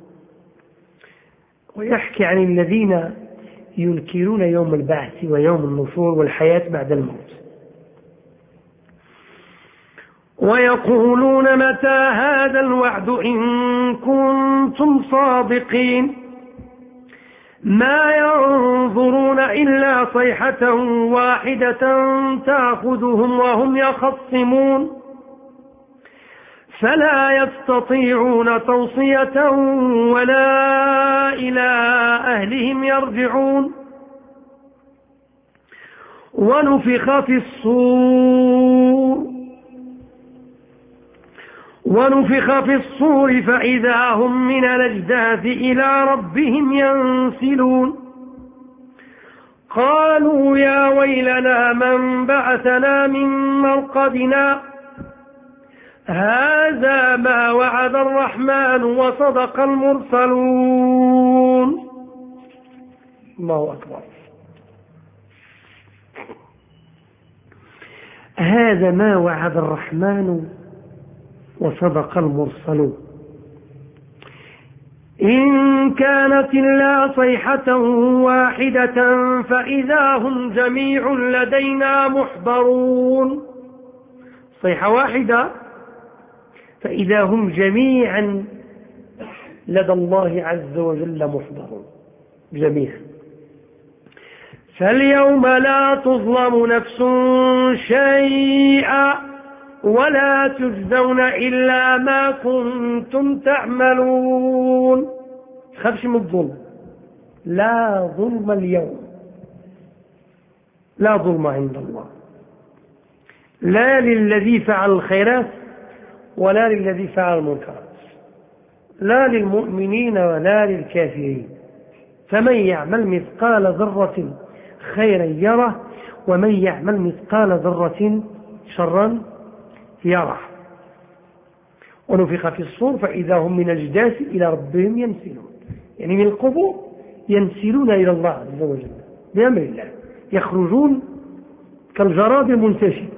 ويحكي عن الذين ينكرون يوم البعث ويوم النشور والحياة بعد الموت، ويقولون متى هذا الوعد إن كنتم صادقين ما ينظرون إلا صيحة واحدة تأخذهم وهم يخصمون فلا يستطيعون توصية ولا إلى أهلهم يرجعون. ونفخ في الصور ونفخ في الصور فإذا هم من الأجداث إلى ربهم ينسلون. قالوا يا ويلنا من بعثنا من مرقدنا هذا ما وعد الرحمن وصدق المرسلون. الله أكبر. هذا ما وعد الرحمن وصدق المرسلون. إن كانت إلا صيحة واحدة فإذا هم جميع لدينا محضرون. صيحة واحدة فإذا هم جميعا لدى الله عز وجل محضرون جميعا. فاليوم لا تظلم نفس شيئا ولا تجزون إلا ما كنتم تعملون. خافش من الظلم، لا ظلم اليوم، لا ظلم عند الله، لا للذي فعل الخيرات ولا للذي فعل المنكرات، لا للمؤمنين ولا للكافرين. فمن يعمل مثقال ذرة خيرا يره ومن يعمل مثقال ذرة شرا يره. ونفخ في الصور فإذا هم من الأجداث إلى ربهم ينسلون، يعني من القبور ينسلون إلى الله عز وجل بأمر الله، يخرجون كالجراد المنتشر.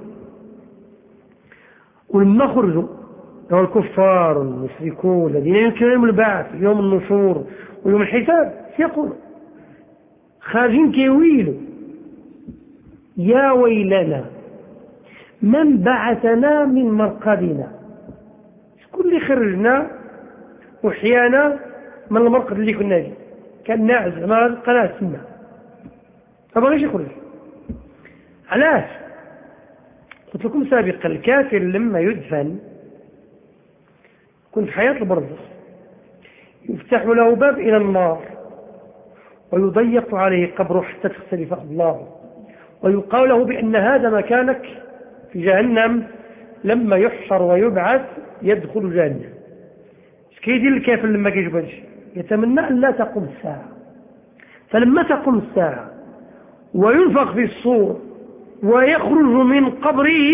ولما خرجوا الكفار والمشركون الذين ينكرون يوم البعث يوم النشور ويوم الحساب يقولوا خارجين كيويلوا يا ويلنا من بعثنا من مرقدنا، شكون اللي خرجنا وحيانا من المرقد اللي كنا فيه كان ناعس ما قناة تما ما بغيش يخرج. علاش؟ قلت لكم سابقا الكافر لما يدفن كنت في حياة البرزخ يفتح له باب إلى النار ويضيق عليه قبره حتى تختلف أضلاعه ويقال له بأن هذا مكانك في جهنم. لما يحشر ويبعث يدخل جهنم. اش كيدير الكافر لما كيجبدش؟ يتمنى أن لا تقوم الساعة. فلما تقوم الساعة وينفخ في الصور ويخرج من قبره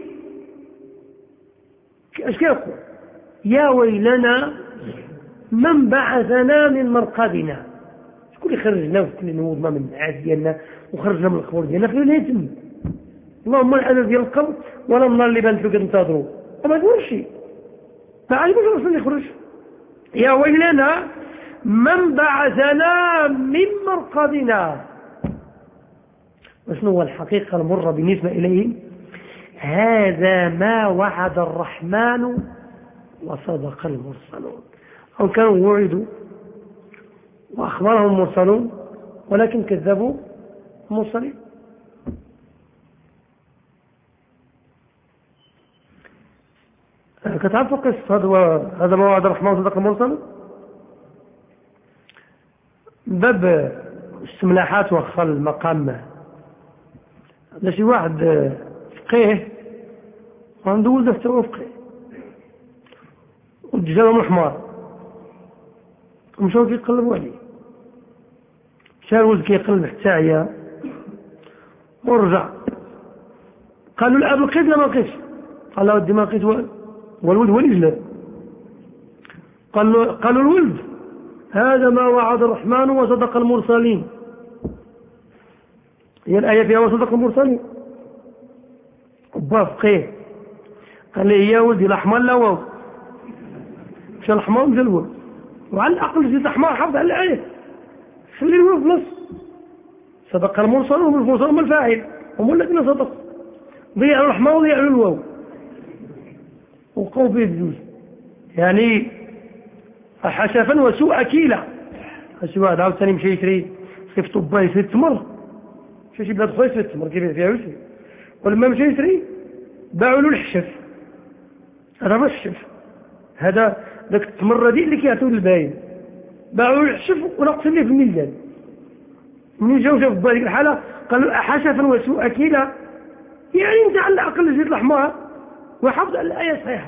اش كيقول؟ يا ويلنا من بعثنا من مرقدنا. شكون اللي خرجنا وشكون اللي نوضنا من العاد ديالنا وخرجنا من القبور ديالنا؟ فين يتم؟ اللهم العدد ديال القبر ولا النار اللي بانت له كنتظروا وما يقولش شيء. ما عجبوش الرسول يخرج. يا ويلنا من بعثنا من مرقدنا. وشنو هو الحقيقة المرة بالنسبة إليهم؟ هذا ما وعد الرحمن وصدق المرسلون. أو كانوا وعدوا وأخبرهم المرسلون ولكن كذبوا المرسلين. كتعرفوا قصة هذا ما وعد الرحمن وصدق المرسلون؟ باب السملاحات وخل المقام. هذا شي واحد فقيه وعنده ولد حتى هو فقيه وجابهم الحمار ومشاو كيقلبوا عليه. مشى الولد كيقلب حتى عيا ورجع قال له الاب لقيت لا ما لقيتش؟ قال له ودي ما لقيت والو والولد هو اللي جلب. قال له قالوا الولد هذا ما وعد الرحمن وصدق المرسلين. هي الآية فيها وصدق المرسلين. أبا فقيه قال لي يا ولدي الأحمر لا واو مشى الحمار ومشى الولد وعلى الأقل زيد الحمار حافظ على الآية خلي الولد في نص. صدق المرسلون والمرسلون هم الفاعل هم الذين صدقوا. ضيعوا الحمار وضيعوا الواو وقوا فيه بجوز يعني حشفا وسوء أكيلة. هسي واحد عاود ثاني مشى يشري صيف طبا يشري التمر مشى شي بلاد خويا يشري التمر كيف فيها وشري ولما مشى يشري باعوا له الحشف. هذا ما الشف هذا ذاك التمر رديء اللي كيعطيو للباين باعوا له الحشف ونقص ليه في الميزان. من جاو شاف بهذيك الحالة قالوا حشفا وسوء أكيلة يعني انت على الأقل زيت الحمار وحافظ على الآية صحيحة.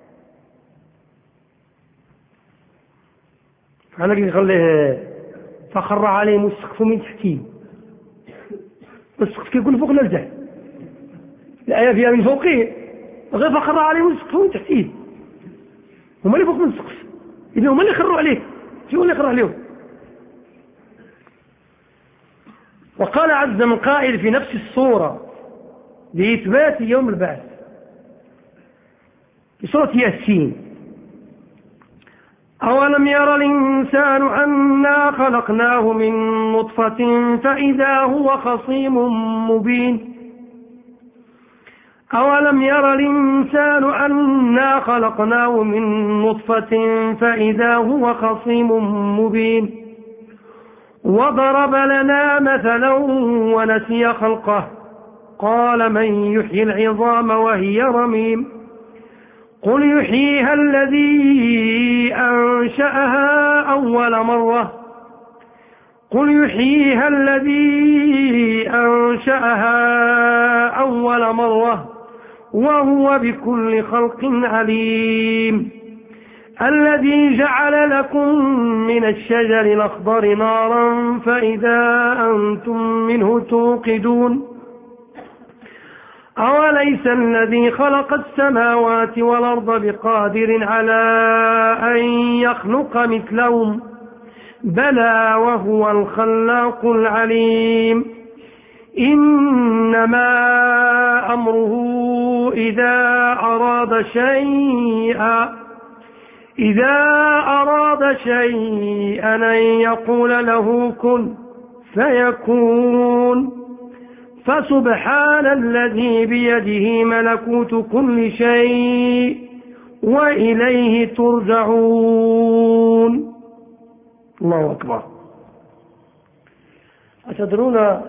أنا قلت خليه فخر عليهم السقف من تحتيه. السقف كيكون فوق الجهل الآية فيها من فوقه غير فخر عليهم السقف من تحتيه. هما اللي فوق من السقف إذن هما اللي خروا عليه. شو اللي خروا عليهم؟ وقال عز من قائل في نفس الصورة لإثبات يوم البعث في سورة ياسين أولم ير الإنسان أنا خلقناه من نطفة فإذا هو خصيم مبين. أولم ير الإنسان أنا خلقناه من نطفة فإذا هو خصيم مبين. وضرب لنا مثلا ونسي خلقه قال من يحيي العظام وهي رميم قل يحييها الذي أنشأها أول مرة قل يحييها الذي أنشأها أول مرة وهو بكل خلق عليم. الذي جعل لكم من الشجر الأخضر نارا فإذا أنتم منه توقدون. أوليس الذي خلق السماوات والأرض بقادر على أن يخلق مثلهم بلى وهو الخلاق العليم. إنما أمره إذا أراد شيئا إذا أراد شيئا أن يقول له كن فيكون. فسبحان الذي بيده ملكوت كل شيء وإليه ترجعون. الله أكبر. أتدرون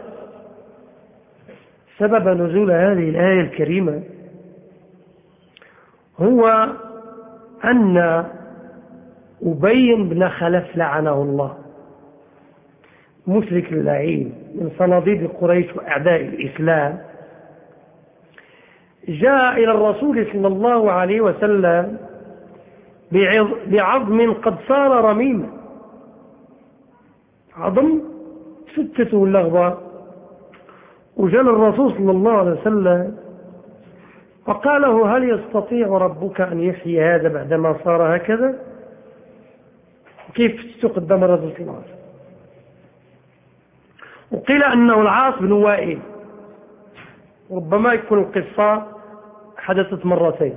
سبب نزول هذه الآية الكريمة؟ هو أن أبي بن خلف لعنه الله، مشرك اللعين من صناديد قريش وأعداء الإسلام، جاء إلى الرسول صلى الله عليه وسلم بعظم قد صار رميما، عظم ستته اللغبة، وجاء الرسول صلى الله عليه وسلم فقال له: هل يستطيع ربك أن يحيي هذا بعدما صار هكذا؟ كيف تقدم الرسول صلى الله عليه وسلم؟ وقيل أنه العاص بن وائل، ربما يكون القصة حدثت مرتين،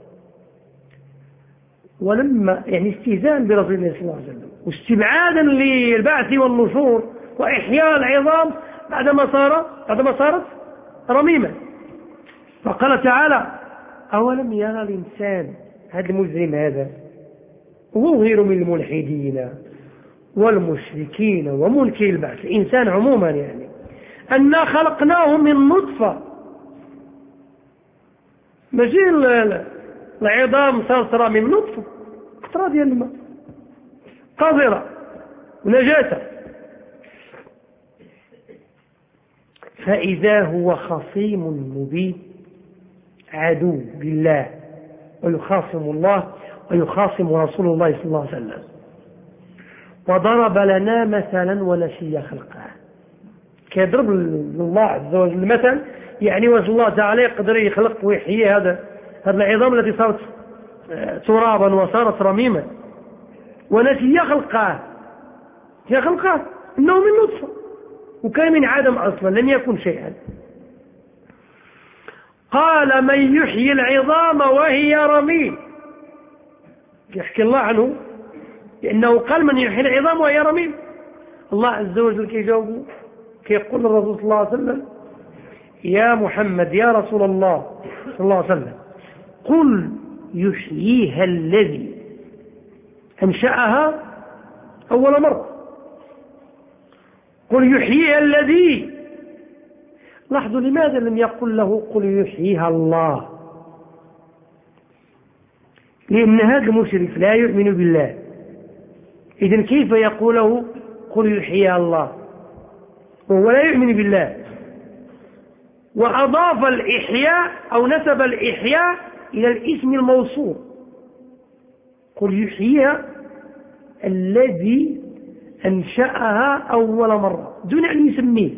ولما يعني استهزاء برسول الله صلى الله عليه وسلم واستبعادا للبعث والنشور وإحياء العظام بعدما صار بعدما صارت رميما. فقال تعالى: أولم يرى الإنسان، هذا المجرم هذا هو غير من الملحدين والمشركين ومنكر البعث، الإنسان عموما يعني، أنا خلقناه من نطفة، ماشي العظام صارت رميم، من نطفة قطرة ديال الماء قذرة ونجاسة، فإذا هو خصيم مبين عدو بالله ويخاصم الله ويخاصم رسول الله صلى الله عليه وسلم. وضرب لنا مثلا ونسي خلقه، كيضرب الله عز وجل المثل، يعني واش الله تعالى يقدر يخلق ويحيي هذا هذه العظام التي صارت ترابا وصارت رميما، ونسي خلقه، يا خلقه انه من نطفه وكان من عدم اصلا، لم يكن شيئا. قال: من يحيي العظام وهي رميم، يحكي الله عنه لأنه قال: من يحيي العظام وهي رميم. الله عز وجل كيجاوبه، كيقول الرسول صلى الله عليه وسلم: يا محمد يا رسول الله صلى الله عليه وسلم، قل يحييها الذي أنشأها أول مرة. قل يحييها الذي، لاحظوا لماذا لم يقل له قل يحييها الله؟ لأن هذا المشرك لا يؤمن بالله، إذن كيف يقول له قل يحييها الله وهو لا يؤمن بالله؟ وأضاف الإحياء أو نسب الإحياء إلى الاسم الموصول، قل يحييها الذي أنشأها أول مرة دون أن يسميه،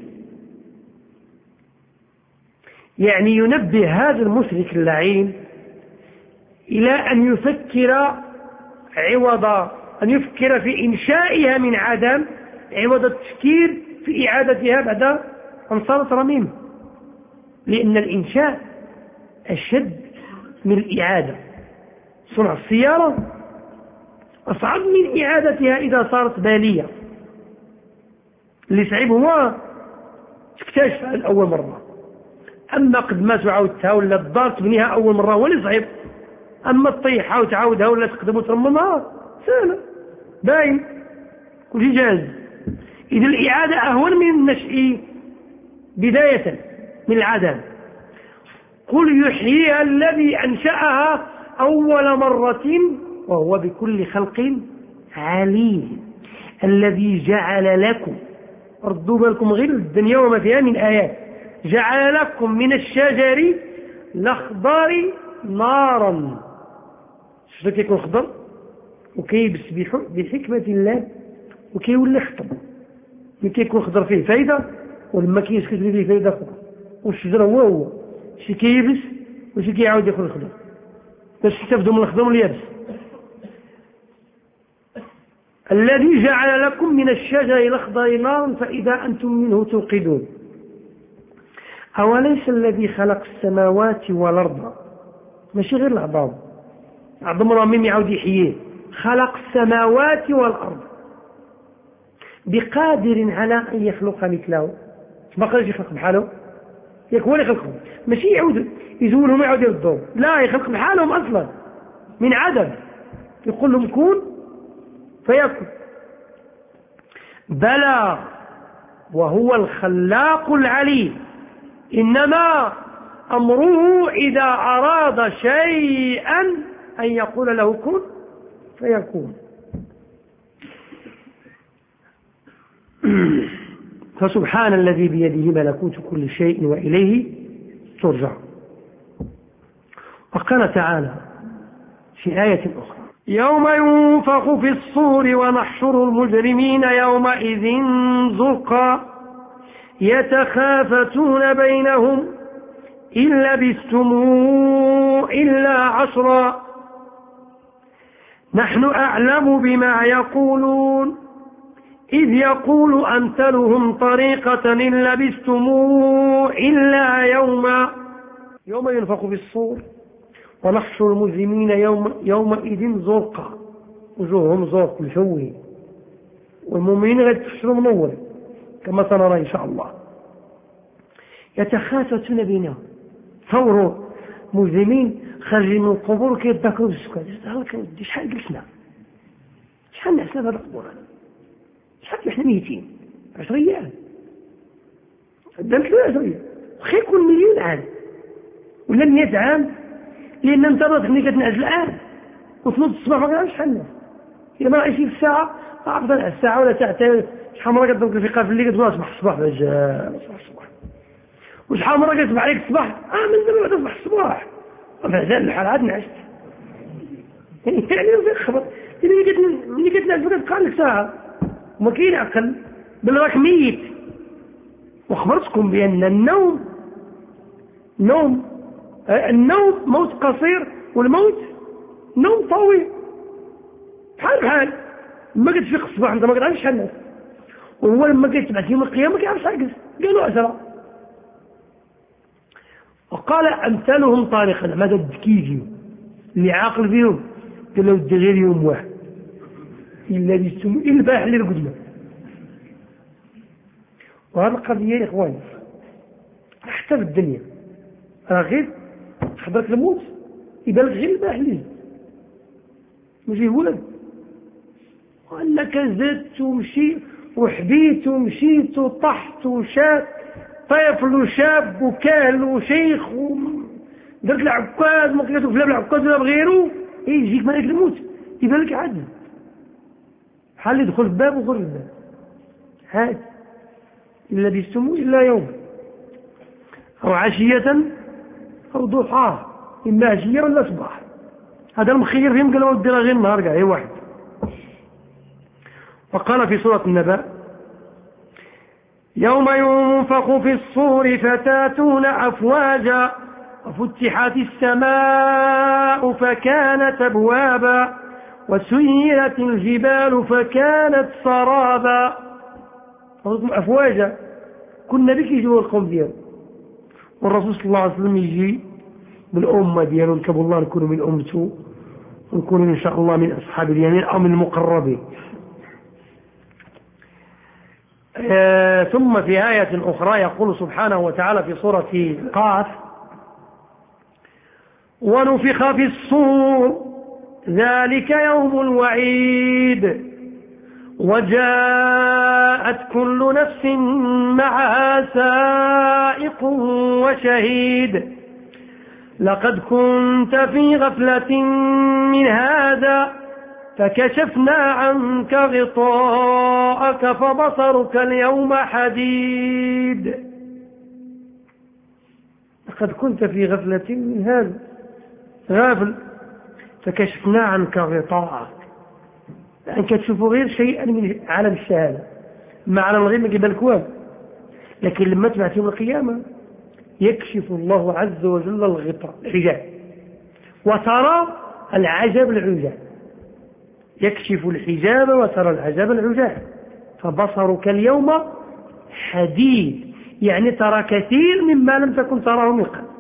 يعني ينبه هذا المشرك اللعين إلى أن يفكر عوض أن يفكر في إنشائها من عدم، عوض التفكير في إعادتها بعد أن صارت رميمة، لأن الإنشاء أشد من الإعادة. صنع السيارة أصعب من إعادتها إذا صارت بالية، اللي صعب هو تكتشفها الأول مرة، أما قد ما تعاودتها ولا الدار تبنيها أول مرة هو اللي صعب، أما تطيحها وتعاودها ولا تقدم وترممها سهلة باين كل شيء جاهز. إذا الإعادة أهون من النشء بداية من العدم. قل يحييها الذي أنشأها أول مرة وهو بكل خلق عليم، الذي جعل لكم، ردوا بالكم غير الدنيا وما فيها من آيات، جعل لكم من الشجر الأخضر نارا. شفتوا كيكون خضر وكيبس بحكمة الله وكيولي خضر، ملي كيكون خضر فيه فايدة ولما كيسكت فيه فايدة أخرى، والشجرة هو هو شي كيبس وشي كيعاود ياكل الخضر باش تستافدوا من الخضر واليابس. الذي جعل لكم من الشجر الأخضر نارا فإذا أنتم منه توقدون. أوليس الذي خلق السماوات والأرض، ماشي غير العظام، عظم رميم يعاود يحييه، خلق السماوات والأرض بقادر على أن يخلق مثله، ما قدرش يخلق بحاله، ياك هو اللي يخلقهم، ماشي يعود يزولهم يعود يردهم، لا يخلق بحالهم أصلا من عدم، يقول لهم كون فيكون. بلى وهو الخلاق العليم، إنما أمره إذا أراد شيئا أن يقول له كن فيكون. فسبحان الذي بيده ملكوت كل شيء وإليه ترجع. وقال تعالى في آية أخرى: يوم ينفخ في الصور ونحشر المجرمين يومئذ زرقا يتخافتون بينهم إن لبثتم إلا عشرا نحن أعلم بما يقولون إذ يقول أمثلهم طريقة إن لبثتم إلا يوما. يوم ينفخ في الصور ونحشر المجرمين يوم يومئذ زرقا، وجوههم زرق مشوه، والمؤمنين غير تحشر منور كما سنرى إن شاء الله. يتخافتون بينهم، ثوروا مجرمين خارجين من القبور كيتذكروا بالسكات. ودي شحال جلسنا، شحال نعسنا في هذا القبور، شحال احنا ميتين؟ عشر ايام قدام شويه عشر ايام، وخير يكون مليون عام ولا مئة عام، لان انت راسك ملي كتنعس الان وتنوض الصباح ما كنعرفش شحال الناس. الا ما عايشين في الساعه عرفت تنعس الساعه ولا ساعتين. شحال مره كتضرب في قاف الليل كتقول اصبح الصباح رجال اصبح الصباح، وشحال مره كتصبح عليك الصباح اه من دابا بعد تصبح الصباح فعزال الحال عاد نعست. يعني في خبر ملي كتنعس كتبقى لك ساعه وما كاين عقل بل راك ميت. وخبرتكم بان النوم نوم النوم موت قصير والموت نوم طويل، بحال بحال. ما كتفيق الصباح انت ما كتعرفش شحال الناس، وهو لما كيتبعث يوم القيامه ما كيعرفش شحال قالوا عشرة. وقال امثالهم طارقا، ماذا الذكي اللي عاقل فيهم قال له ودي غير يوم واحد الا بيستمو الا البارح اللي رقدنا. وهذه القضيه يا اخواني حتى في الدنيا راه غير حضرت الموت يبان لك غير البارح اللي ماشي ولد، وانك زدت ومشيت وحبيت ومشيت وطحت وشاب طفل وشاب وكاهل وشيخ ودرت العكاز ما كنتو فلا بالعكاز ولا بغيرو، يجيك ملك الموت يبان لك عاد بحال اللي يدخل الباب وخرج الباب. هاد إلا بيستمو إلا يوم أو عشية أو ضحاها، إما عشية ولا صباح. هذا المخير فيهم قالوا ودي راه غير النهار كاع هي واحد. وقال في سورة النبأ: يوم ينفخ في الصور فتاتون أفواجا وفتحت السماء فكانت أبوابا وسيرت الجبال فكانت سرابا. أفواجا كل نبي كيجيو القوم ديالو، والرسول صلى الله عليه وسلم يجي بالأمة ديالو، نكب الله نكونوا من أمته ونكونوا إن شاء الله من أصحاب اليمين أو من المقربين. آه ثم في آية أخرى يقول سبحانه وتعالى في سورة قاف: ونفخ في الصور ذلك يوم الوعيد وجاءت كل نفس معها سائق وشهيد لقد كنت في غفلة من هذا فكشفنا عنك غطاءك فبصرك اليوم حديد. لقد كنت في غفلة من هذا، غافل، فكشفنا عنك غطاءك، لأنك تشوف غير شيئا من عالم الشهادة، ما عالم الغيب ما يبان والو، لكن لما تبعث يوم القيامة يكشف الله عز وجل الغطاء الحجاب وترى العجب العجاب، يكشف الحجاب وترى العجب العجاب فبصرك اليوم حديد، يعني ترى كثير مما لم تكن تراه من قبل.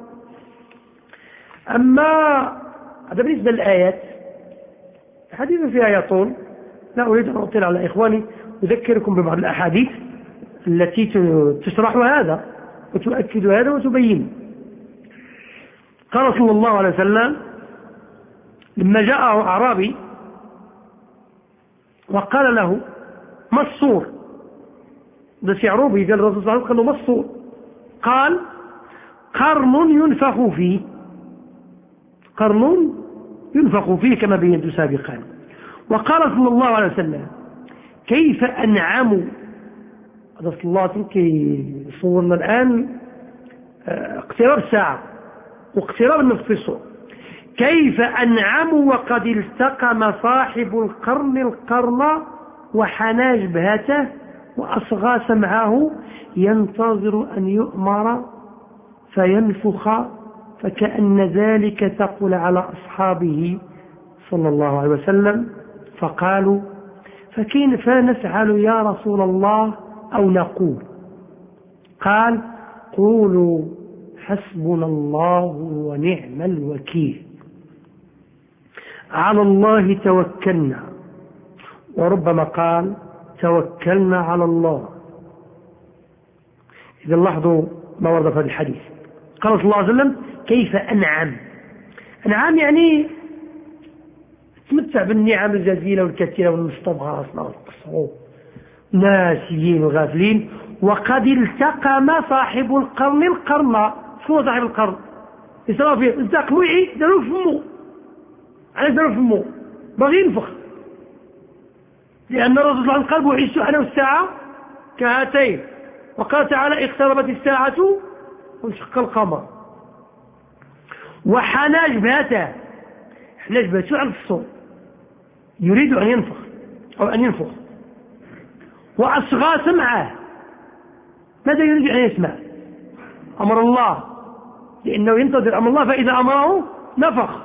أما هذا بالنسبة للآيات، حديث فيها يطول، لا أريد أن أطيل على إخواني، أذكركم ببعض الأحاديث التي تشرح هذا وتؤكد هذا وتبين. قال صلى الله عليه وسلم لما جاءه أعرابي وقال له: ما الصور؟ ده شعروبي قال الرسول صلى الله عليه وسلم قال له ما الصور؟ قال قرن ينفخ فيه، قرن ينفخ فيه كما بينت سابقا. وقال صلى الله عليه وسلم كيف أنعم، هذا صلى الله عليه وسلم كي صورنا الآن اقتراب الساعة واقتراب النفخ في الصور، كيف أنعم وقد التقم صاحب القرن القرن وحنى جبهته وأصغى سمعه ينتظر أن يؤمر فينفخ، فكأن ذلك ثقل على أصحابه صلى الله عليه وسلم، فقالوا فكيف نفعل يا رسول الله أو نقول؟ قال قولوا حسبنا الله ونعم الوكيل، على الله توكلنا، وربما قال توكلنا على الله. إذا لاحظوا ما ورد في هذا الحديث، قال صلى الله عليه وسلم كيف أنعم، أنعم يعني تمتع بالنعم الجزيلة والكثيرة والمستبغى أصلا والقصر، ناسيين وغافلين. وقد التقم صاحب القرن القرن، شو صاحب القرن؟ إسرافيل التقم وعي داروا في فمه، علاش داروا في فمه؟ باغي ينفخ، لأن الرسول صلى الله عليه وسلم قال بعثت أنا والساعة كهاتين، وقال تعالى اقتربت الساعة وانشق القمر، وحنى جبهته، حنى جبهته على الصوت يريد أن ينفخ أو أن ينفخ، وأصغى سمعه، ماذا يريد أن يسمع؟ أمر الله، لأنه ينتظر أمر الله، فإذا أمره نفخ،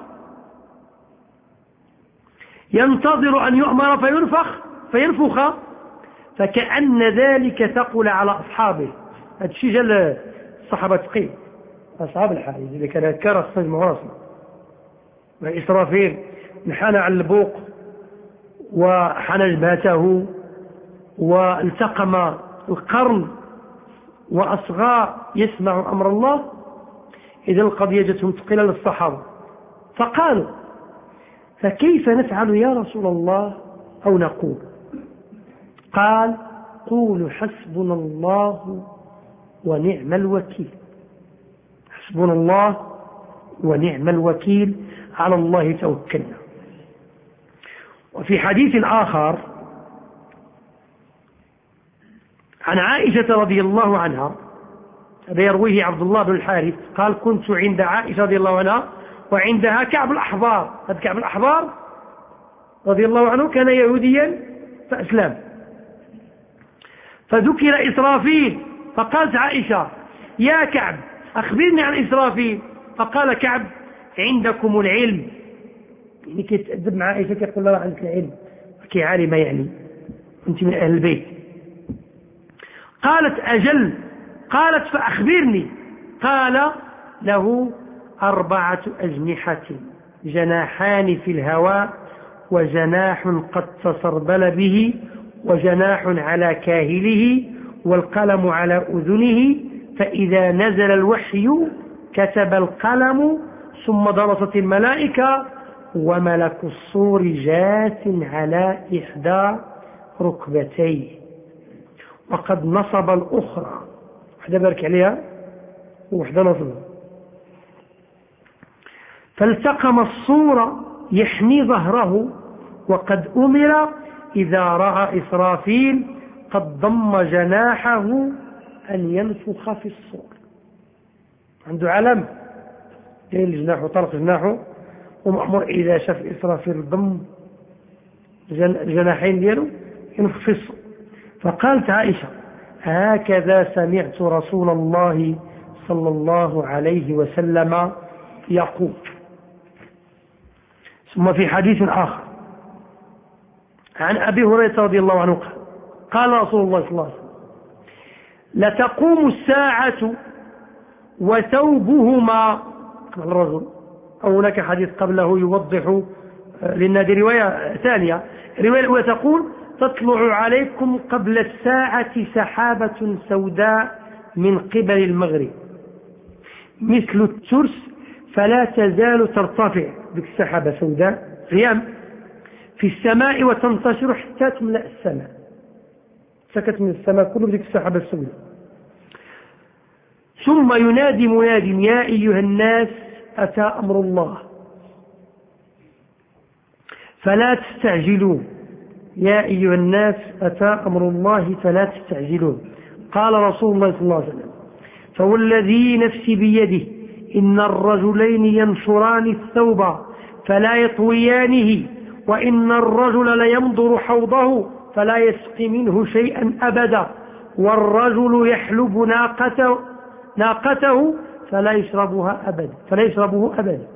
ينتظر أن يؤمر فينفخ فينفخ، فكأن ذلك ثقل على أصحابه. هذا الشيء جل الصحابة ثقيل، أصحاب الحديث اللي كان كرس نجم راسنا، وإسرافيل انحنى على البوق وحنى جبهته والتقم القرن وأصغى يسمع أمر الله. إذا القضية جتهم ثقيلة للصحابة، فقالوا فكيف نفعل يا رسول الله أو نقول؟ قال قولوا حسبنا الله ونعم الوكيل، حسبنا الله ونعم الوكيل، على الله توكلنا. وفي حديث آخر عن عائشة رضي الله عنها، هذا يرويه عبد الله بن الحارث، قال كنت عند عائشة رضي الله عنها وعندها كعب الأحبار. هذا كعب الأحبار رضي الله عنه كان يهوديا فأسلم، فذكر إسرافيل، فقالت عائشة يا كعب أخبرني عن إسرافيل، فقال كعب عندكم العلم، يعني كي تأدب مع عائشة يقول لها عندك العلم، كي عالمة يعني أنت من أهل البيت. قالت أجل، قالت فأخبرني، قال له أربعة أجنحة، جناحان في الهواء، وجناح قد تسربل به، وجناح على كاهله، والقلم على أذنه، فإذا نزل الوحي كتب القلم، ثم درست الملائكة، وملك الصور جاث على إحدى ركبتيه، وقد نصب الأخرى، واحدة بارك عليها وواحدة نصبها، فالتقم الصور يحمي ظهره، وقد أمر إذا رأى إسرافيل قد ضم جناحه أن ينفخ في الصور. عنده علم دير جناحه، طرق جناحه، ومأمور إذا شاف إسرافيل ضم الجناحين دياله ينفخ في الصور. فقالت عائشة هكذا سمعت رسول الله صلى الله عليه وسلم يقول. ثم في حديث آخر عن أبي هريرة رضي الله عنه قال قال رسول الله صلى الله عليه وسلم لتقوم الساعة وثوبهما الرجل، أو هناك حديث قبله يوضح لأن هذه رواية ثانية. الرواية الأولى تقول تطلع عليكم قبل الساعة سحابة سوداء من قبل المغرب مثل الترس، فلا تزال ترتفع بك السحابة سوداء غيام في السماء وتنتشر حتى تملأ السماء، سكت من السماء كله بديك السحابة السوداء. ثم ينادي مناد يا أيها الناس أتى أمر الله فلا تستعجلوا، يا أيها الناس أتى أمر الله فلا تستعجلون. قال رسول الله صلى الله عليه وسلم فوالذي نفسي بيده إن الرجلين ينشران الثوب فلا يطويانه وإن الرجل ليمضر حوضه فلا يسقي منه شيئا أبدا والرجل يحلب ناقته, ناقته فلا يشربها أبدا فلا يشربه أبدا.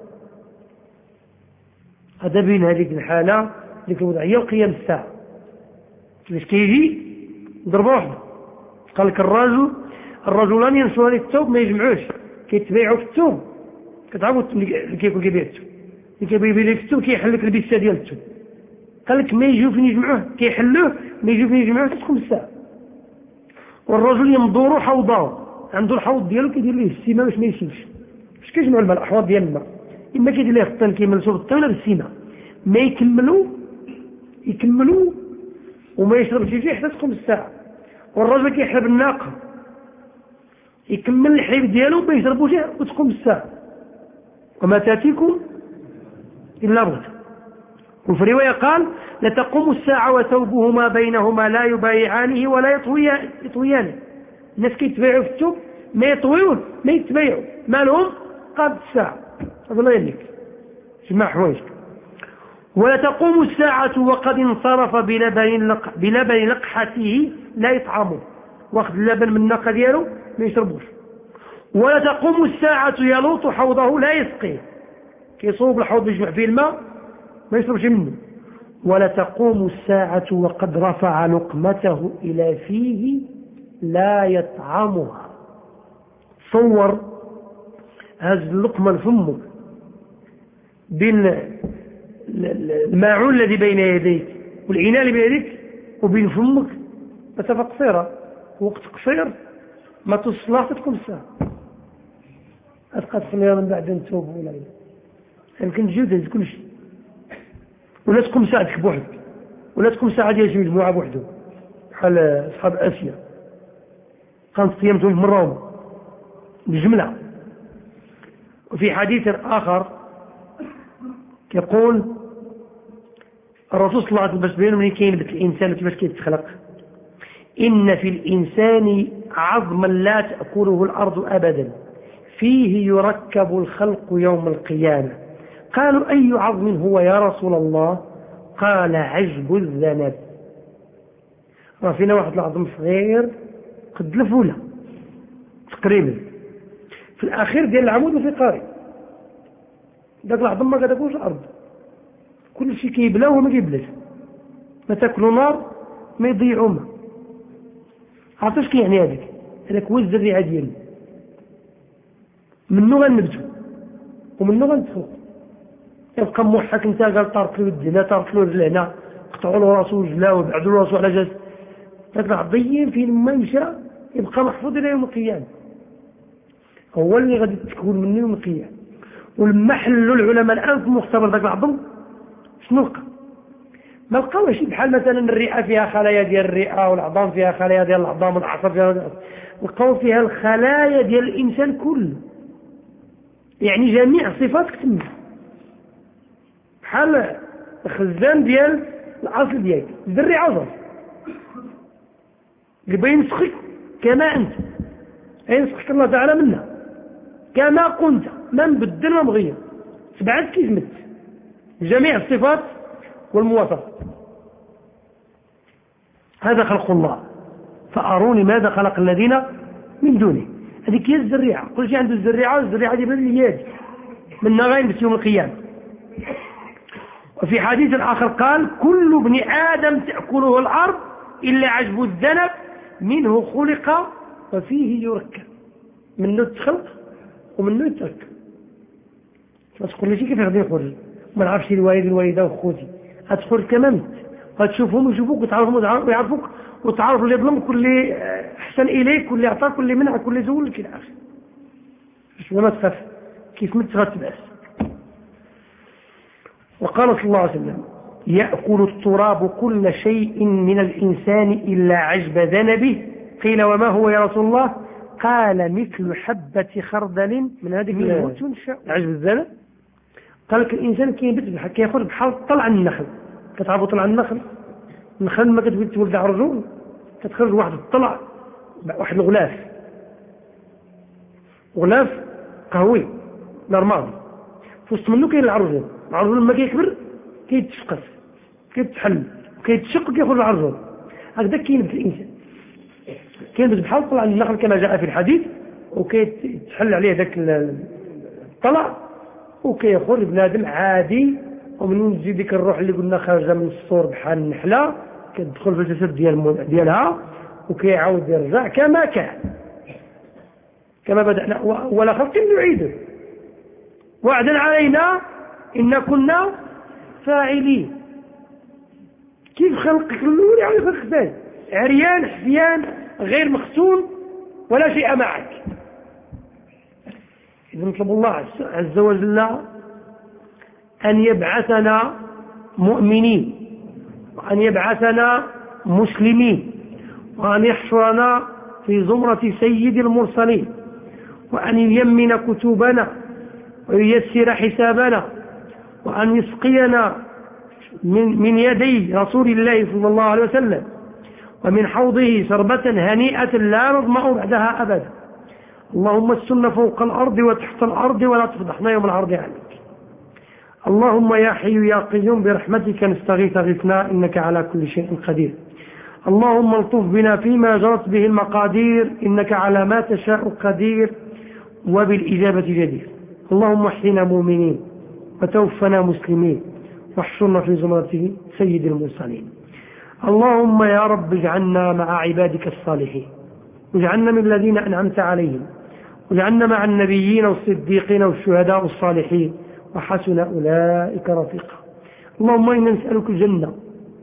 هذا بين هذه الحالة ذيك الوضعية وقيام الساعة كيفاش كيجي ضرب واحد. قال لك الرجل الرجلان ينشران الثوب ما يجمعوش كيتبيعوا في الثوب كتعرفوا اللي كيكون كيبيع الثوب اللي كيبيع لك الثوب كيحل لك البيسه ديال الثوب. قال لك ما يجيو فين يجمعوه كيحلوه ما يجيو فين يجمعوه تكون الساعة. والرجل يمضور حوضه عنده الحوض ديالو كيدير ليه السيمه باش ما يشيلش باش كيجمعوا الماء الاحواض ديال الماء اما كيدير ليه الطين كيملسوا بالطين بالسيمه ما يكملوا يكملوا وما يشربش فيه حتى تقوم الساعة. والرجل كيحلب الناقة يكمل الحليب ديالو ما يشربوش وتقوم الساعة. وما تاتيكم إلا بغتة. وفي رواية قال لتقوم الساعة وثوبهما بينهما لا يبايعانه ولا يطويانه. الناس كيتبايعوا في الثوب ما يطويون ما يتبايعوا ما لهم قاد الساعة. هذا الله يهنيك جمع حوايجك. ولا تقوم الساعة وقد انصرف بلبن, لق... بلبن لقحته لا يطعمه واخذ اللبن من الناقة ديالو ما يشربوش. ولا تقوم الساعة يلوط حوضه لا يسقيه كيصوب الحوض يجمع فيه الماء ما يشربش منه. ولا تقوم الساعة وقد رفع لقمته إلى فيه لا يطعمها. صور هذه اللقمة لفمك بين الماعون الذي بين يديك والعناء اللي بين يديك وبين فمك مسافة قصيرة وقت قصير ما تصلح تكون الساعة. أتقى تخليها من بعد نتوب ولا لا يمكن تجيو كل شيء ولا تقوم ساعتك بوحدك ولا تقوم ساعة ديال شي مجموعة بوحدهم بحال أصحاب آسيا كانت صيامتهم مرة بجملة. وفي حديث آخر يقول الرسول صلى الله عليه وسلم باش بينهم من كاين الإنسان كيفاش كيتخلق إن في الإنسان عظما لا تأكله الأرض أبدا فيه يركب الخلق يوم القيامة. قالوا أي عظم هو يا رسول الله؟ قال عجب الذنب. راه فينا واحد العظم صغير قد الفولة تقريبا في الأخير ديال العمود الفقري داك العظم ما كتاكلش الأرض كل شيء كيبلا وما كيبلاش ما تاكلوا نار ما يضيعوا ما. عرفتوا اش كيعني هذاك؟ هذاك هو الزريعة ديالنا منو غنبتو ومنو غنتخلق. يبقى موحك انت قال طارت له يد هنا طارت له رجل هنا قطعوا له راسو رجلا وبعدوا له راسو على جالس داك العظيم فين ما مشى يبقى محفوظ الى يوم القيامه هو اللي غادي تكون منه يوم القيامه. ولما حلوا العلماء الان في مختبر داك العظم شنو لقى؟ ما لقاوش بحال مثلا الرئه فيها خلايا ديال الرئه والعظام فيها خلايا ديال العظام والعصب فيها لقاو فيها الخلايا ديال الانسان كله يعني جميع الصفات كتمت بحال الخزان ديال الاصل ديالك الذري عظم اللي بينسخك كما انت ينسخك الله تعالى منها كما كنت ما نبدل ما مغير تبعت كيف مت جميع الصفات والمواصفات. هذا خلق الله فأروني ماذا خلق الذين من دونه. هذيك هي الزريعة كل شيء عنده الزريعة والزريعة دي باليد منها غير يوم القيامة. وفي حديث آخر قال كل ابن آدم تأكله الأرض إلا عجب الذنب منه خلق وفيه يركب. منه تخلق ومنه يتركب. فتقول لي كيف غادي يخرج ما نعرفش الوالد الوالدة وخوتي هتخرج كما مت هتشوفهم ويشوفوك وتعرفهم ويعرفوك وتعرف اللي ظلمك واللي احسن اليك واللي اعطاك واللي منعك واللي زولك الى اخره. وما تخاف كيف مت غتبأس. وقال صلى الله عليه وسلم يأكل التراب كل شيء من الإنسان إلا عجب ذنبه. قيل وما هو يا رسول الله؟ قال مثل حبة خردل من هذه عجب الذنب. قال لك الإنسان كينبت كيخرج بحال طلع النخل، كتعرفوا طلع النخل، النخل ما كتبغي تولد على الرجول كتخرج واحد الطلع، واحد الغلاف، غلاف قهوي نورمال، في وسط منه كاين العرجون، العرجون لما كيكبر كيتشقف كيتحل وكيتشق وكيخرج العرجون. هكذا كينبت الإنسان، كينبت بحال طلع النخل كما جاء في الحديث، وكيتحل عليه ذاك الطلع وكيخرج بنادم عادي. ومن تجي ديك الروح اللي قلنا خارجه من الصور بحال النحله كتدخل في الجسد ديال ديالها وكيعاود يرجع كما كان، كما بدأنا ولا خلق نعيده وعدا علينا إن كنا فاعلين. كيف خلقك الأول يعني خلق الثاني، عريان حفيان غير مختون ولا شيء معك. إذا نطلب الله عز وجل أن يبعثنا مؤمنين، وأن يبعثنا مسلمين، وأن يحشرنا في زمرة سيد المرسلين، وأن ييمن كتبنا وييسر حسابنا، وأن يسقينا من, من يدي رسول الله صلى الله عليه وسلم ومن حوضه شربة هنيئة لا نظمأ بعدها أبدا. اللهم اسنا فوق الأرض وتحت الأرض ولا تفضحنا يوم العرض عنك. اللهم يا حي يا قيوم برحمتك نستغيث غثنا إنك على كل شيء قدير. اللهم الطف بنا فيما جرت به المقادير إنك على ما تشاء قدير وبالإجابة جدير. اللهم احينا مؤمنين وتوفنا مسلمين واحشرنا في زمرة سيد المرسلين. اللهم يا رب اجعلنا مع عبادك الصالحين، واجعلنا من الذين أنعمت عليهم، واجعلنا مع النبيين والصديقين والشهداء والصالحين وحسن أولئك رفيقا. اللهم إنا نسألك الجنة،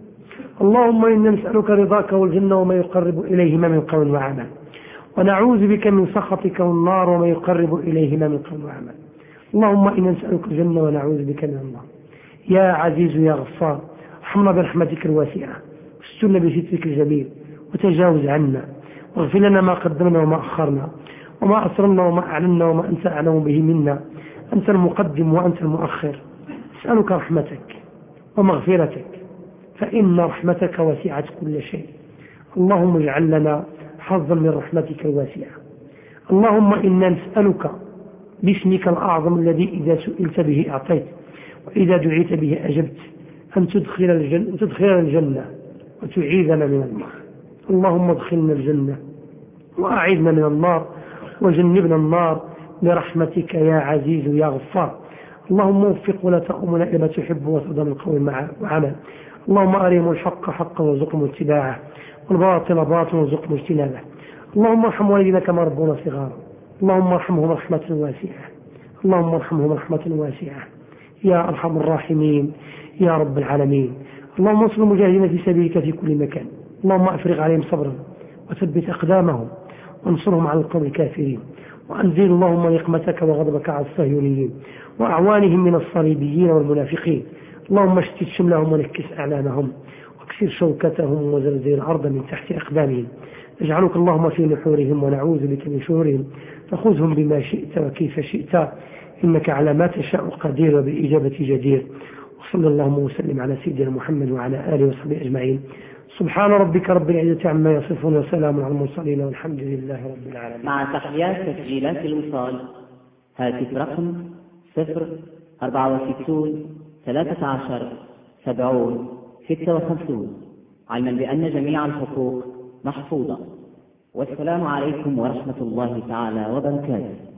اللهم إنا نسألك رضاك والجنة وما يقرب إليهما من قول وعمل، ونعوذ بك من سخطك والنار وما يقرب إليهما من قول وعمل. اللهم إنا نسألك الجنة ونعوذ بك من النار. يا عزيز يا غفار ارحمنا برحمتك الواسعة، واسترنا بسترك الجميل، وتجاوز عنا، واغفر لنا ما قدمنا وما أخرنا، وما أسررنا وما أعلنا وما أنت أعلم به منا. أنت المقدم وأنت المؤخر. أسألك رحمتك ومغفرتك فإن رحمتك وسعت كل شيء. اللهم اجعل لنا حظا من رحمتك الواسعة. اللهم إنا نسألك باسمك الأعظم الذي إذا سئلت به أعطيت وإذا دعيت به أجبت أن تدخل الجنة, تدخل الجنة وتعيذنا من النار. اللهم ادخلنا الجنة وأعيذنا من النار وجنبنا النار برحمتك يا عزيز يا غفار. اللهم وفق ولا تأمنا لما تحب وترضى من قول وعمل. اللهم أرهم الحق حقا وارزقهم اتباعه والباطل باطلا وارزقهم اجتنابه. اللهم ارحم والدينا كما ربونا صغارا. اللهم ارحمهم رحمة واسعة. اللهم ارحمهم رحمة واسعة يا أرحم الراحمين يا رب العالمين. اللهم انصر المجاهدين في سبيلك في كل مكان. اللهم أفرغ عليهم صبرا وثبت أقدامهم وانصرهم على القوم الكافرين. وأنزل اللهم نقمتك وغضبك على الصهيونيين وأعوانهم من الصليبيين والمنافقين. اللهم اشتت شملهم ونكس أعلامهم واكسر شوكتهم وزلزل الأرض من تحت أقدامهم. اجعلك اللهم في نحورهم ونعوذ بك من شرورهم. فخذهم بما شئت وكيف شئت إنك على ما تشاء قدير وبالإجابة جدير. وصلى اللهم وسلم على سيدنا محمد وعلى آله وصحبه أجمعين. سبحان ربك رب العزة عما يصفون وسلام على المرسلين والحمد لله رب العالمين. مع تحيات تسجيلات الوصال. هاتف رقم صفر أربعة وستون ثلاثة عشر سبعون ستة وخمسون، علما بأن جميع الحقوق محفوظة. والسلام عليكم ورحمة الله تعالى وبركاته.